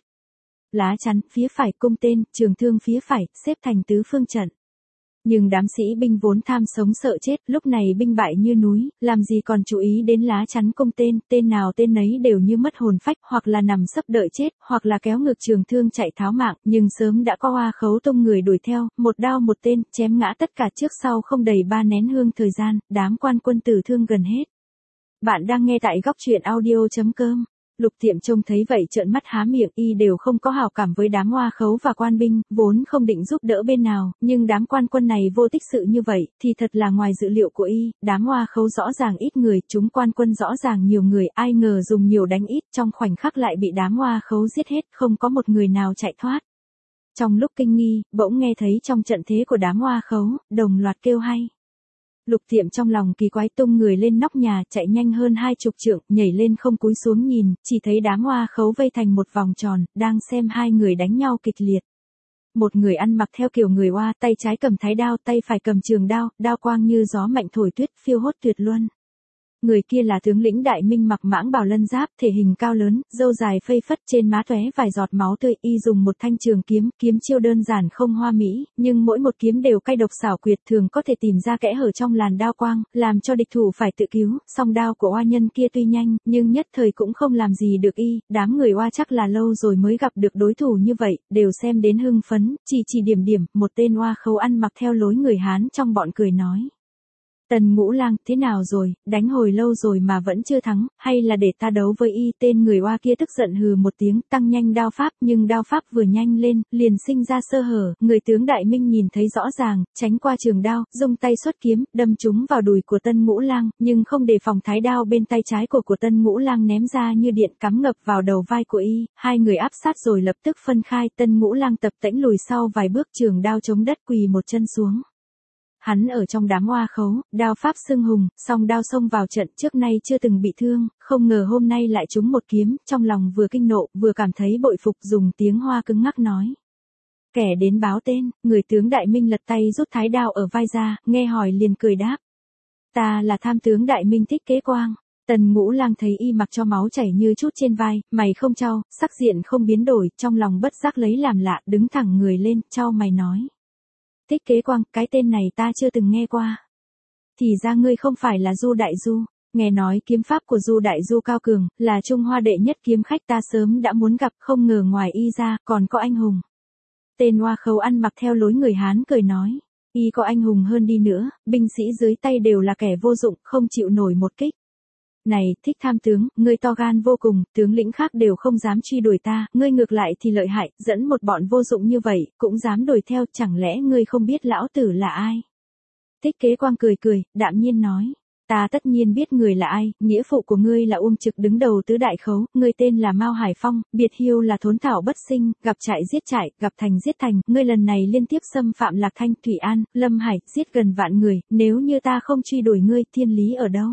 Lá chắn, phía phải cung tên, trường thương phía phải, xếp thành tứ phương trận. Nhưng đám sĩ binh vốn tham sống sợ chết, lúc này binh bại như núi, làm gì còn chú ý đến lá chắn cung tên, tên nào tên nấy đều như mất hồn phách, hoặc là nằm sấp đợi chết, hoặc là kéo ngược trường thương chạy tháo mạng, nhưng sớm đã có oa khấu tung người đuổi theo, một đao một tên, chém ngã tất cả trước sau không đầy 3 nén hương thời gian, đám quan quân tử thương gần hết. Bạn đang nghe tại góc truyện audio.com. Lục Tiệm trông thấy vậy trợn mắt há miệng, y đều không có hảo cảm với đám oa khấu và quan binh, vốn không định giúp đỡ bên nào, nhưng đám quan quân này vô tích sự như vậy, thì thật là ngoài dự liệu của y, đám oa khấu rõ ràng ít người, chúng quan quân rõ ràng nhiều người, ai ngờ dùng nhiều đánh ít, trong khoảnh khắc lại bị đám oa khấu giết hết, không có một người nào chạy thoát. Trong lúc kinh nghi, bỗng nghe thấy trong trận thế của đám oa khấu, đồng loạt kêu hay. Lục Tiệm trong lòng kỳ quái tung người lên nóc nhà, chạy nhanh hơn 20 trượng, nhảy lên không cúi xuống nhìn, chỉ thấy đám oa khấu vây thành một vòng tròn, đang xem hai người đánh nhau kịch liệt. Một người ăn mặc theo kiểu người Oa, tay trái cầm thái đao, tay phải cầm trường đao, đao quang như gió mạnh thổi tuyết, phiêu hốt tuyệt luân. Người kia là tướng lĩnh Đại Minh mặc mãng bào lân giáp, thể hình cao lớn, râu dài phây phất, trên má tóe vài giọt máu tươi, y dùng một thanh trường kiếm, kiếm chiêu đơn giản không hoa mỹ, nhưng mỗi một kiếm đều cay độc xảo quyệt, thường có thể tìm ra kẽ hở trong làn đao quang, làm cho địch thủ phải tự cứu. Song đao của oa nhân kia tuy nhanh, nhưng nhất thời cũng không làm gì được y. Đám người Oa chắc là lâu rồi mới gặp được đối thủ như vậy, đều xem đến hưng phấn, chỉ điểm điểm. Một tên Oa khấu ăn mặc theo lối người Hán trong bọn cười nói: Tần Ngũ Lang, thế nào rồi, đánh hồi lâu rồi mà vẫn chưa thắng, hay là để ta đấu với y? Tên người Oa kia tức giận hừ một tiếng, tăng nhanh đao pháp, nhưng đao pháp vừa nhanh lên, liền sinh ra sơ hở, người tướng Đại Minh nhìn thấy rõ ràng, tránh qua trường đao, dùng tay xuất kiếm, đâm trúng vào đùi của Tân Ngũ Lang, nhưng không đề phòng thái đao bên tay trái của Tân Ngũ Lang ném ra như điện cắm ngập vào đầu vai của y, hai người áp sát rồi lập tức phân khai. Tân Ngũ Lang tập tễnh lùi sau vài bước, trường đao chống đất quỳ một chân xuống. Hắn ở trong đám Oa khấu, đao pháp xưng hùng, song đao xông vào trận, trước nay chưa từng bị thương, không ngờ hôm nay lại trúng một kiếm, trong lòng vừa kinh nộ, vừa cảm thấy bội phục, dùng tiếng Hoa cứng ngắc nói: Kẻ đến báo tên. Người tướng Đại Minh lật tay rút thái đao ở vai ra, nghe hỏi liền cười đáp: Ta là tham tướng Đại Minh Thích Kế Quang. Tần Ngũ Lang thấy y mặc cho máu chảy như chút trên vai, mày không chau, sắc diện không biến đổi, trong lòng bất giác lấy làm lạ, đứng thẳng người lên, chau mày nói: Thích Kế Quang, cái tên này ta chưa từng nghe qua. Thì ra ngươi không phải là Du Đại Du. Nghe nói kiếm pháp của Du Đại Du cao cường, là Trung Hoa đệ nhất kiếm khách, ta sớm đã muốn gặp, không ngờ ngoài y ra, còn có anh hùng. Tên Oa khấu ăn mặc theo lối người Hán cười nói: Y có anh hùng hơn đi nữa, binh sĩ dưới tay đều là kẻ vô dụng, không chịu nổi một kích. Này, Thích Tham tướng, ngươi to gan vô cùng, tướng lĩnh khác đều không dám truy đuổi ta, ngươi ngược lại thì lợi hại, dẫn một bọn vô dụng như vậy, cũng dám đuổi theo, chẳng lẽ ngươi không biết lão tử là ai? Thích Kế Quang cười cười, đạm nhiên nói: Ta tất nhiên biết người là ai, nghĩa phụ của ngươi là Uông Trực đứng đầu tứ đại khấu, ngươi tên là Mao Hải Phong, biệt hiệu là thốn thảo bất sinh, gặp trại giết trại, gặp thành giết thành, ngươi lần này liên tiếp xâm phạm Lạc Thanh, Thủy An, Lâm Hải, giết gần vạn người, nếu như ta không truy đuổi ngươi, thiên lý ở đâu?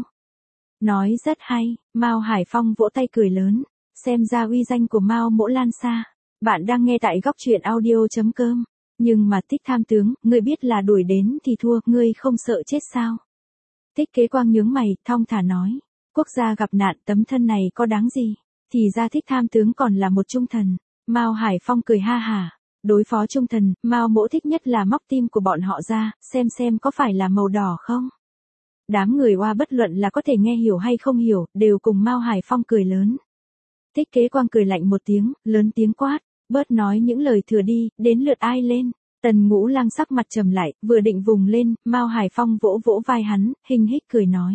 Nói rất hay. Mao Hải Phong vỗ tay cười lớn, xem ra uy danh của Mao Mỗ lan xa. Bạn đang nghe tại góc truyện audio.com. Nhưng mà Thích Tham tướng, ngươi biết là đuổi đến thì thua, ngươi không sợ chết sao? Thích Kế Quang nhướng mày, thong thả nói: Quốc gia gặp nạn, tấm thân này có đáng gì? Thì ra Thích Tham tướng còn là một trung thần. Mao Hải Phong cười ha hả: Đối phó trung thần, Mao Mỗ thích nhất là móc tim của bọn họ ra, xem có phải là màu đỏ không? Đám người Oa bất luận là có thể nghe hiểu hay không hiểu, đều cùng Mao Hải Phong cười lớn. Thích Kế Quang cười lạnh một tiếng, lớn tiếng quát: Bớt nói những lời thừa đi, đến lượt ai lên? Tần Ngũ Lang sắc mặt trầm lại, vừa định vùng lên, Mao Hải Phong vỗ vỗ vai hắn, hinh hích cười nói: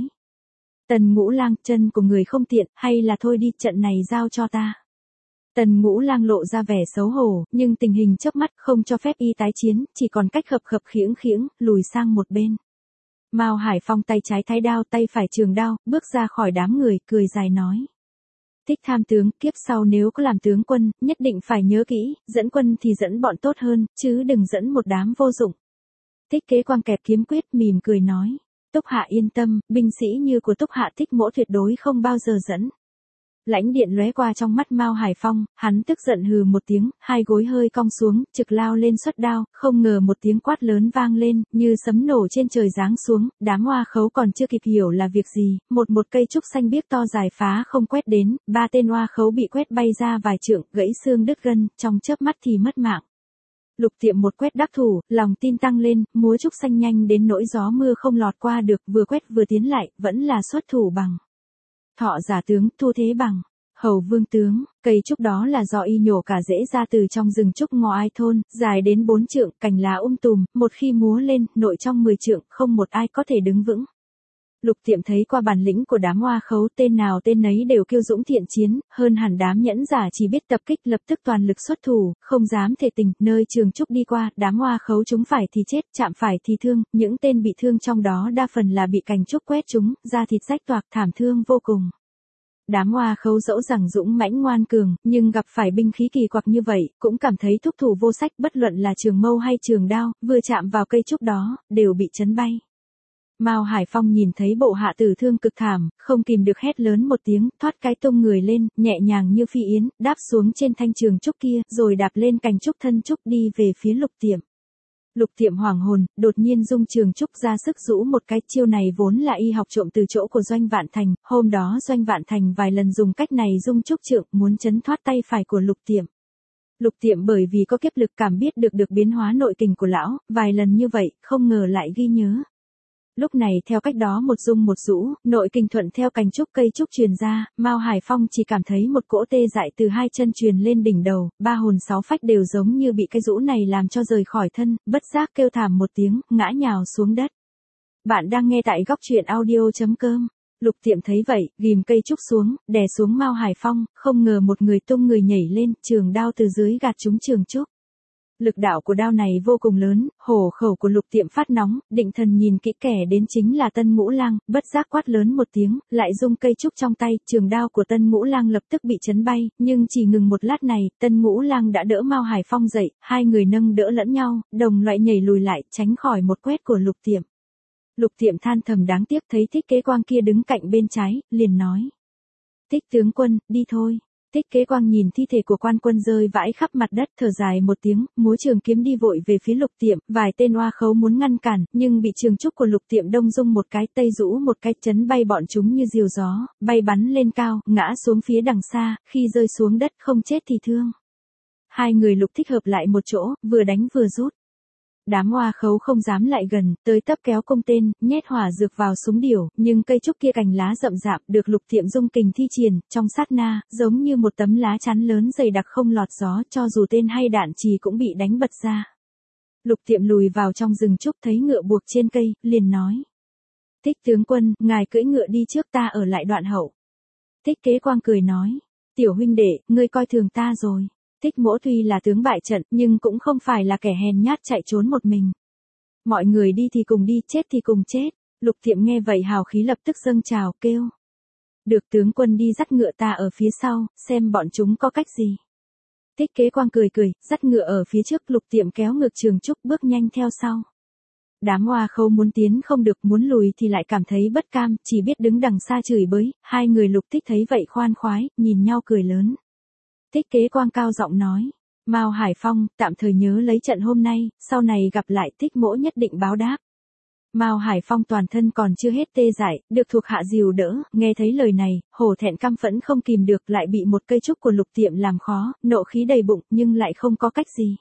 Tần Ngũ Lang, chân của người không tiện, hay là thôi đi, trận này giao cho ta. Tần Ngũ Lang lộ ra vẻ xấu hổ, nhưng tình hình chớp mắt không cho phép y tái chiến, chỉ còn cách khập khập khiễng, lùi sang một bên. Mao Hải Phong tay trái thái đao, tay phải trường đao, bước ra khỏi đám người, cười dài nói: Thích Tham tướng, kiếp sau nếu có làm tướng quân, nhất định phải nhớ kỹ, dẫn quân thì dẫn bọn tốt hơn, chứ đừng dẫn một đám vô dụng. Thích Kế Quang kẹp kiếm quyết, mỉm cười nói: Túc Hạ yên tâm, binh sĩ như của Túc Hạ Thích Mỗ tuyệt đối không bao giờ dẫn. Lãnh điện lóe qua trong mắt Mao Hải Phong, hắn tức giận hừ một tiếng, hai gối hơi cong xuống, trực lao lên xuất đao, không ngờ một tiếng quát lớn vang lên, như sấm nổ trên trời giáng xuống, đám Oa khấu còn chưa kịp hiểu là việc gì, một cây trúc xanh biếc to dài phá không quét đến, ba tên Oa khấu bị quét bay ra vài trượng, gãy xương đứt gân, trong chớp mắt thì mất mạng. Lục Tiệm một quét đắc thủ, lòng tin tăng lên, múa trúc xanh nhanh đến nỗi gió mưa không lọt qua được, vừa quét vừa tiến lại, vẫn là xuất thủ bằng. Thọ giả tướng, thu thế bằng. Hầu vương tướng, cây trúc đó là do y nhổ cả rễ ra từ trong rừng trúc Ngọ Ai thôn, dài đến 4 trượng, cành lá tùm, một khi múa lên, nội trong 10 trượng, không một ai có thể đứng vững. Lục Tiệm thấy qua bản lĩnh của đám Oa khấu, tên nào tên nấy đều kiêu dũng thiện chiến, hơn hẳn đám nhẫn giả chỉ biết tập kích, lập tức toàn lực xuất thủ, không dám thể tình, nơi trường trúc đi qua, đám Oa khấu chúng phải thì chết, chạm phải thì thương, những tên bị thương trong đó đa phần là bị cành trúc quét trúng, da thịt rách toạc, thảm thương vô cùng. Đám Oa khấu dẫu rằng dũng mãnh ngoan cường, nhưng gặp phải binh khí kỳ quặc như vậy, cũng cảm thấy thúc thủ vô sách, bất luận là trường mâu hay trường đao, vừa chạm vào cây trúc đó, đều bị chấn bay. Mao Hải Phong nhìn thấy bộ hạ tử thương cực thảm, không kìm được hét lớn một tiếng, thoát cái tung người lên, nhẹ nhàng như phi yến, đáp xuống trên thanh trường trúc kia, rồi đạp lên cành trúc thân trúc đi về phía Lục Tiệm. Lục Tiệm hoảng hồn, đột nhiên dung trường trúc ra sức rũ một cái, chiêu này vốn là y học trộm từ chỗ của Doanh Vạn Thành, hôm đó Doanh Vạn Thành vài lần dùng cách này dung trúc trượng, muốn trấn thoát tay phải của Lục Tiệm. Lục Tiệm bởi vì có kiếp lực cảm biết được biến hóa nội kình của lão, vài lần như vậy, không ngờ lại ghi nhớ. Lúc này theo cách đó một dung một rũ, nội kình thuận theo cành trúc cây trúc truyền ra, Mao Hải Phong chỉ cảm thấy một cỗ tê dại từ hai chân truyền lên đỉnh đầu, ba hồn sáu phách đều giống như bị cái rũ này làm cho rời khỏi thân, bất giác kêu thảm một tiếng, ngã nhào xuống đất. Bạn đang nghe tại góc truyện audio.com. Lục Tiệm thấy vậy, ghim cây trúc xuống, đè xuống Mao Hải Phong, không ngờ một người tung người nhảy lên, trường đao từ dưới gạt trúng trường trúc. Lực đạo của đao này vô cùng lớn, hổ khẩu của Lục Tiệm phát nóng, định thần nhìn kỹ kẻ đến chính là Tân Ngũ Lang, bất giác quát lớn một tiếng, lại dung cây trúc trong tay, trường đao của Tân Ngũ Lang lập tức bị chấn bay, nhưng chỉ ngừng một lát này, Tân Ngũ Lang đã đỡ Mao Hải Phong dậy, hai người nâng đỡ lẫn nhau, đồng loại nhảy lùi lại, tránh khỏi một quét của Lục Tiệm. Lục Tiệm than thầm đáng tiếc thấy Thích Kế Quang kia đứng cạnh bên trái, liền nói: Thích tướng quân, đi thôi. Thích Kế Quang nhìn thi thể của quan quân rơi vãi khắp mặt đất, thở dài một tiếng, múa trường kiếm đi vội về phía Lục Tiệm, vài tên oa khấu muốn ngăn cản, nhưng bị trường trúc của Lục Tiệm đông dung một cái, tây rũ một cái, chấn bay bọn chúng như diều gió, bay bắn lên cao, ngã xuống phía đằng xa, khi rơi xuống đất không chết thì thương. Hai người Lục thích hợp lại một chỗ, vừa đánh vừa rút. Đám oa khấu không dám lại gần, tới tấp kéo cung tên, nhét hỏa dược vào súng điểu, nhưng cây trúc kia cành lá rậm rạp, được Lục Tiệm dung kình thi triển, trong sát na, giống như một tấm lá chắn lớn dày đặc không lọt gió, cho dù tên hay đạn chì cũng bị đánh bật ra. Lục Tiệm lùi vào trong rừng trúc thấy ngựa buộc trên cây, liền nói: Thích tướng quân, ngài cưỡi ngựa đi trước, ta ở lại đoạn hậu. Thích Kế Quang cười nói: Tiểu huynh đệ, ngươi coi thường ta rồi. Thích Mỗ tuy là tướng bại trận, nhưng cũng không phải là kẻ hèn nhát chạy trốn một mình. Mọi người đi thì cùng đi, chết thì cùng chết. Lục Tiệm nghe vậy hào khí lập tức dâng trào, kêu: Được, tướng quân đi dắt ngựa, ta ở phía sau, xem bọn chúng có cách gì. Thích Kế Quang cười cười, dắt ngựa ở phía trước, Lục Tiệm kéo ngược trường trúc bước nhanh theo sau. Đám oa khâu muốn tiến không được, muốn lùi thì lại cảm thấy bất cam, chỉ biết đứng đằng xa chửi bới. Hai người Lục thích thấy vậy khoan khoái, nhìn nhau cười lớn. Thích Kế Quang cao giọng nói: Mao Hải Phong, tạm thời nhớ lấy trận hôm nay, sau này gặp lại Thích Mỗ nhất định báo đáp. Mao Hải Phong toàn thân còn chưa hết tê dại, được thuộc hạ dìu đỡ, nghe thấy lời này, hổ thẹn căm phẫn không kìm được, lại bị một cây trúc của Lục Tiệm làm khó, nộ khí đầy bụng, nhưng lại không có cách gì.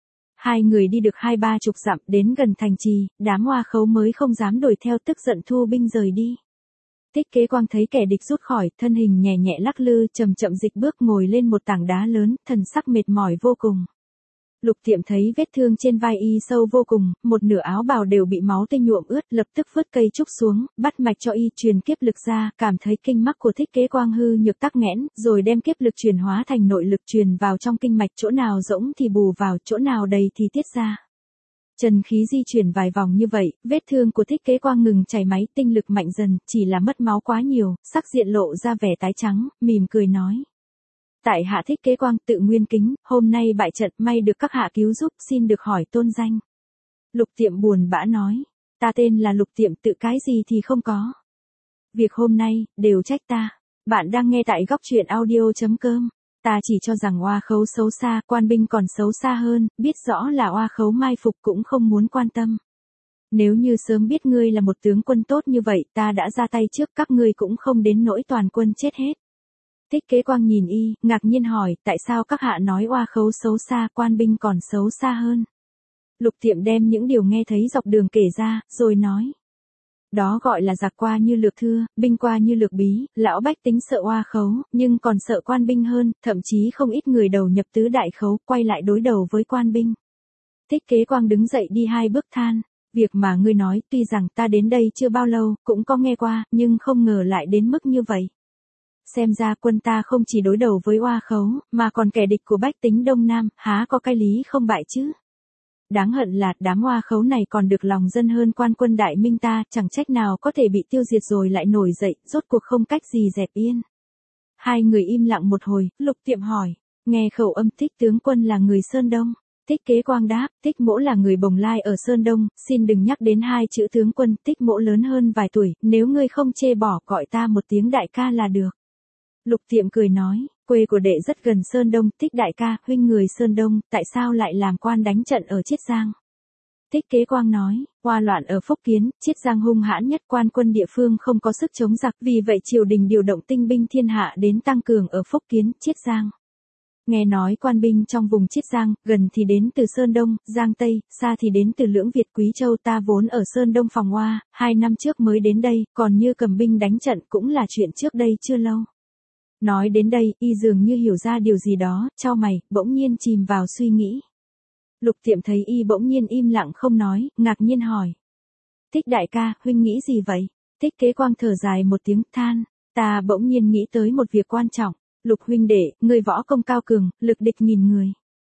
Hai người đi được 20-30 dặm, đến gần thành trì, đám oa khấu mới không dám đuổi theo, tức giận thu binh rời đi. Thích Kế Quang thấy kẻ địch rút khỏi, thân hình nhẹ nhẹ lắc lư, chậm chậm dịch bước ngồi lên một tảng đá lớn, thần sắc mệt mỏi vô cùng. Lục Tiệm thấy vết thương trên vai y sâu vô cùng, một nửa áo bào đều bị máu tươi nhuộm ướt, lập tức vứt cây trúc xuống, bắt mạch cho y truyền kiếp lực ra, cảm thấy kinh mắc của Thích Kế Quang hư nhược tắc nghẽn, rồi đem kiếp lực truyền hóa thành nội lực truyền vào trong kinh mạch, chỗ nào rỗng thì bù vào, chỗ nào đầy thì tiết ra. Chân khí di chuyển vài vòng như vậy, vết thương của Thích Kế Quang ngừng chảy máu, tinh lực mạnh dần, chỉ là mất máu quá nhiều, sắc diện lộ ra vẻ tái trắng, mỉm cười nói: Tại hạ Thích Kế Quang, tự nguyên kính, hôm nay bại trận, may được các hạ cứu giúp, xin được hỏi tôn danh. Lục Tiệm buồn bã nói: Ta tên là Lục Tiệm, tự cái gì thì không có. Việc hôm nay, đều trách ta. Bạn đang nghe tại góc truyện audio.com. Ta chỉ cho rằng oa khấu xấu xa, quan binh còn xấu xa hơn, biết rõ là oa khấu mai phục cũng không muốn quan tâm. Nếu như sớm biết ngươi là một tướng quân tốt như vậy, ta đã ra tay trước, các ngươi cũng không đến nỗi toàn quân chết hết. Thích Kế Quang nhìn y, ngạc nhiên hỏi, tại sao các hạ nói oa khấu xấu xa, quan binh còn xấu xa hơn? Lục Tiệm đem những điều nghe thấy dọc đường kể ra, rồi nói: Đó gọi là giặc qua như lược thưa, binh qua như lược bí, lão bách tính sợ oa khấu, nhưng còn sợ quan binh hơn, thậm chí không ít người đầu nhập tứ đại khấu, quay lại đối đầu với quan binh. Thích Kế Quang đứng dậy đi 2 bước than: Việc mà ngươi nói, tuy rằng ta đến đây chưa bao lâu, cũng có nghe qua, nhưng không ngờ lại đến mức như vậy. Xem ra quân ta không chỉ đối đầu với oa khấu, mà còn kẻ địch của bách tính Đông Nam, há có cái lý không bại chứ. Đáng hận là đám oa khấu này còn được lòng dân hơn quan quân Đại Minh ta, chẳng trách nào có thể bị tiêu diệt rồi lại nổi dậy, rốt cuộc không cách gì dẹp yên. Hai người im lặng một hồi, Lục Tiệm hỏi: Nghe khẩu âm Thích tướng quân là người Sơn Đông, Thích Kế Quang đáp, Thích Mỗ là người Bồng Lai ở Sơn Đông, xin đừng nhắc đến hai chữ tướng quân, Thích Mỗ lớn hơn vài tuổi, nếu ngươi không chê bỏ gọi ta một tiếng đại ca là được. Lục Tiệm cười nói, quê của đệ rất gần Sơn Đông, Thích đại ca, huynh người Sơn Đông, tại sao lại làm quan đánh trận ở Chiết Giang? Thích Kế Quang nói, Hoa loạn ở Phúc Kiến, Chiết Giang hung hãn nhất, quan quân địa phương không có sức chống giặc, vì vậy triều đình điều động tinh binh thiên hạ đến tăng cường ở Phúc Kiến, Chiết Giang. Nghe nói quan binh trong vùng Chiết Giang, gần thì đến từ Sơn Đông, Giang Tây, xa thì đến từ Lưỡng Việt Quý Châu, ta vốn ở Sơn Đông phòng Hoa, 2 năm trước mới đến đây, còn như cầm binh đánh trận cũng là chuyện trước đây chưa lâu. Nói đến đây, y dường như hiểu ra điều gì đó, chau mày, bỗng nhiên chìm vào suy nghĩ. Lục Tiệm thấy y bỗng nhiên im lặng không nói, ngạc nhiên hỏi. Thích đại ca, huynh nghĩ gì vậy? Thích Kế Quang thở dài một tiếng, than, ta bỗng nhiên nghĩ tới một việc quan trọng. Lục huynh đệ, người võ công cao cường, lực địch nghìn người.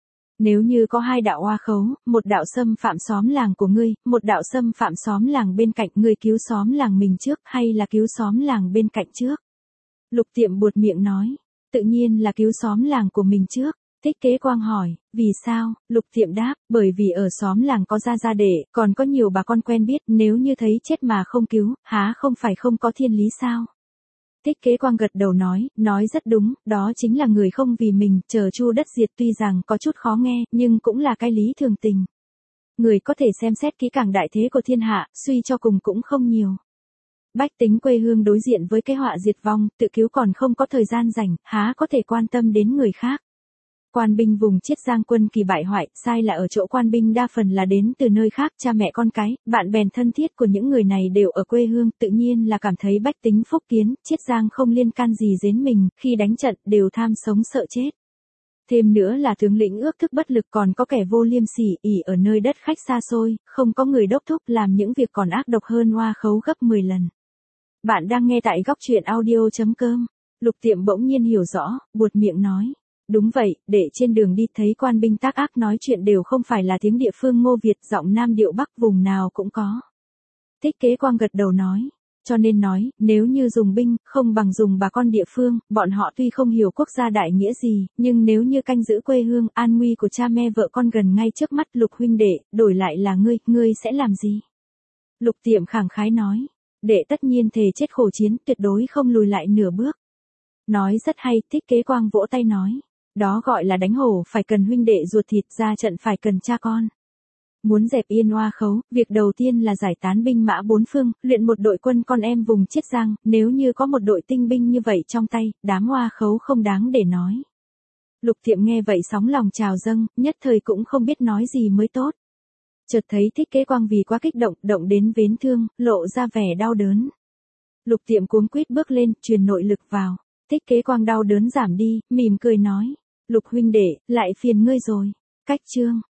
Nếu như có 2 đạo Hoa khấu, một đạo xâm phạm xóm làng của ngươi, một đạo xâm phạm xóm làng bên cạnh, ngươi cứu xóm làng mình trước hay là cứu xóm làng bên cạnh trước? Lục Tiệm buột miệng nói, tự nhiên là cứu xóm làng của mình trước. Thích Kế Quang hỏi, vì sao? Lục Tiệm đáp, bởi vì ở xóm làng có gia gia đệ, còn có nhiều bà con quen biết, nếu như thấy chết mà không cứu, há không phải không có thiên lý sao? Thích Kế Quang gật đầu nói rất đúng, đó chính là người không vì mình, chờ chu đất diệt, tuy rằng có chút khó nghe, nhưng cũng là cái lý thường tình. Người có thể xem xét kỹ càng đại thế của thiên hạ, suy cho cùng cũng không nhiều. Bách tính quê hương đối diện với cái họa diệt vong, tự cứu còn không có thời gian rảnh, há có thể quan tâm đến người khác. Quan binh vùng Chiết Giang quân kỳ bại hoại, sai là ở chỗ quan binh đa phần là đến từ nơi khác, cha mẹ con cái, bạn bè thân thiết của những người này đều ở quê hương, tự nhiên là cảm thấy bách tính Phúc Kiến, Chiết Giang không liên can gì đến mình, khi đánh trận đều tham sống sợ chết. Thêm nữa là tướng lĩnh ước thức bất lực, còn có kẻ vô liêm sỉ ỷ ở nơi đất khách xa xôi, không có người đốc thúc, làm những việc còn ác độc hơn Hoa khấu gấp 10 lần. Bạn đang nghe tại góc truyện audio.com. Lục Tiệm bỗng nhiên hiểu rõ, buột miệng nói. Đúng vậy, để trên đường đi thấy quan binh tác ác nói chuyện đều không phải là tiếng địa phương Ngô Việt, giọng Nam điệu Bắc vùng nào cũng có. Thích Kế Quang gật đầu nói, cho nên nói, nếu như dùng binh, không bằng dùng bà con địa phương, bọn họ tuy không hiểu quốc gia đại nghĩa gì, nhưng nếu như canh giữ quê hương, an nguy của cha mẹ vợ con gần ngay trước mắt. Lục huynh đệ, đổi lại là ngươi sẽ làm gì? Lục Tiệm khẳng khái nói, đệ tất nhiên thề chết khổ chiến, tuyệt đối không lùi lại nửa bước. Nói rất hay, Thích Kế Quang vỗ tay nói. Đó gọi là đánh hổ phải cần huynh đệ ruột thịt, ra trận phải cần cha con. Muốn dẹp yên Hoa khấu, việc đầu tiên là giải tán binh mã 4 phương, luyện một đội quân con em vùng Chiết Giang, nếu như có một đội tinh binh như vậy trong tay, đám Hoa khấu không đáng để nói. Lục Tiệm nghe vậy sóng lòng trào dâng, nhất thời cũng không biết nói gì mới tốt. Chợt thấy Thích Kế Quang vì quá kích động đến vến thương, lộ ra vẻ đau đớn. Lục Tiệm cuống quýt bước lên, truyền nội lực vào. Thích Kế Quang đau đớn giảm đi, mỉm cười nói. Lục huynh đệ, lại phiền ngươi rồi. Cách chương.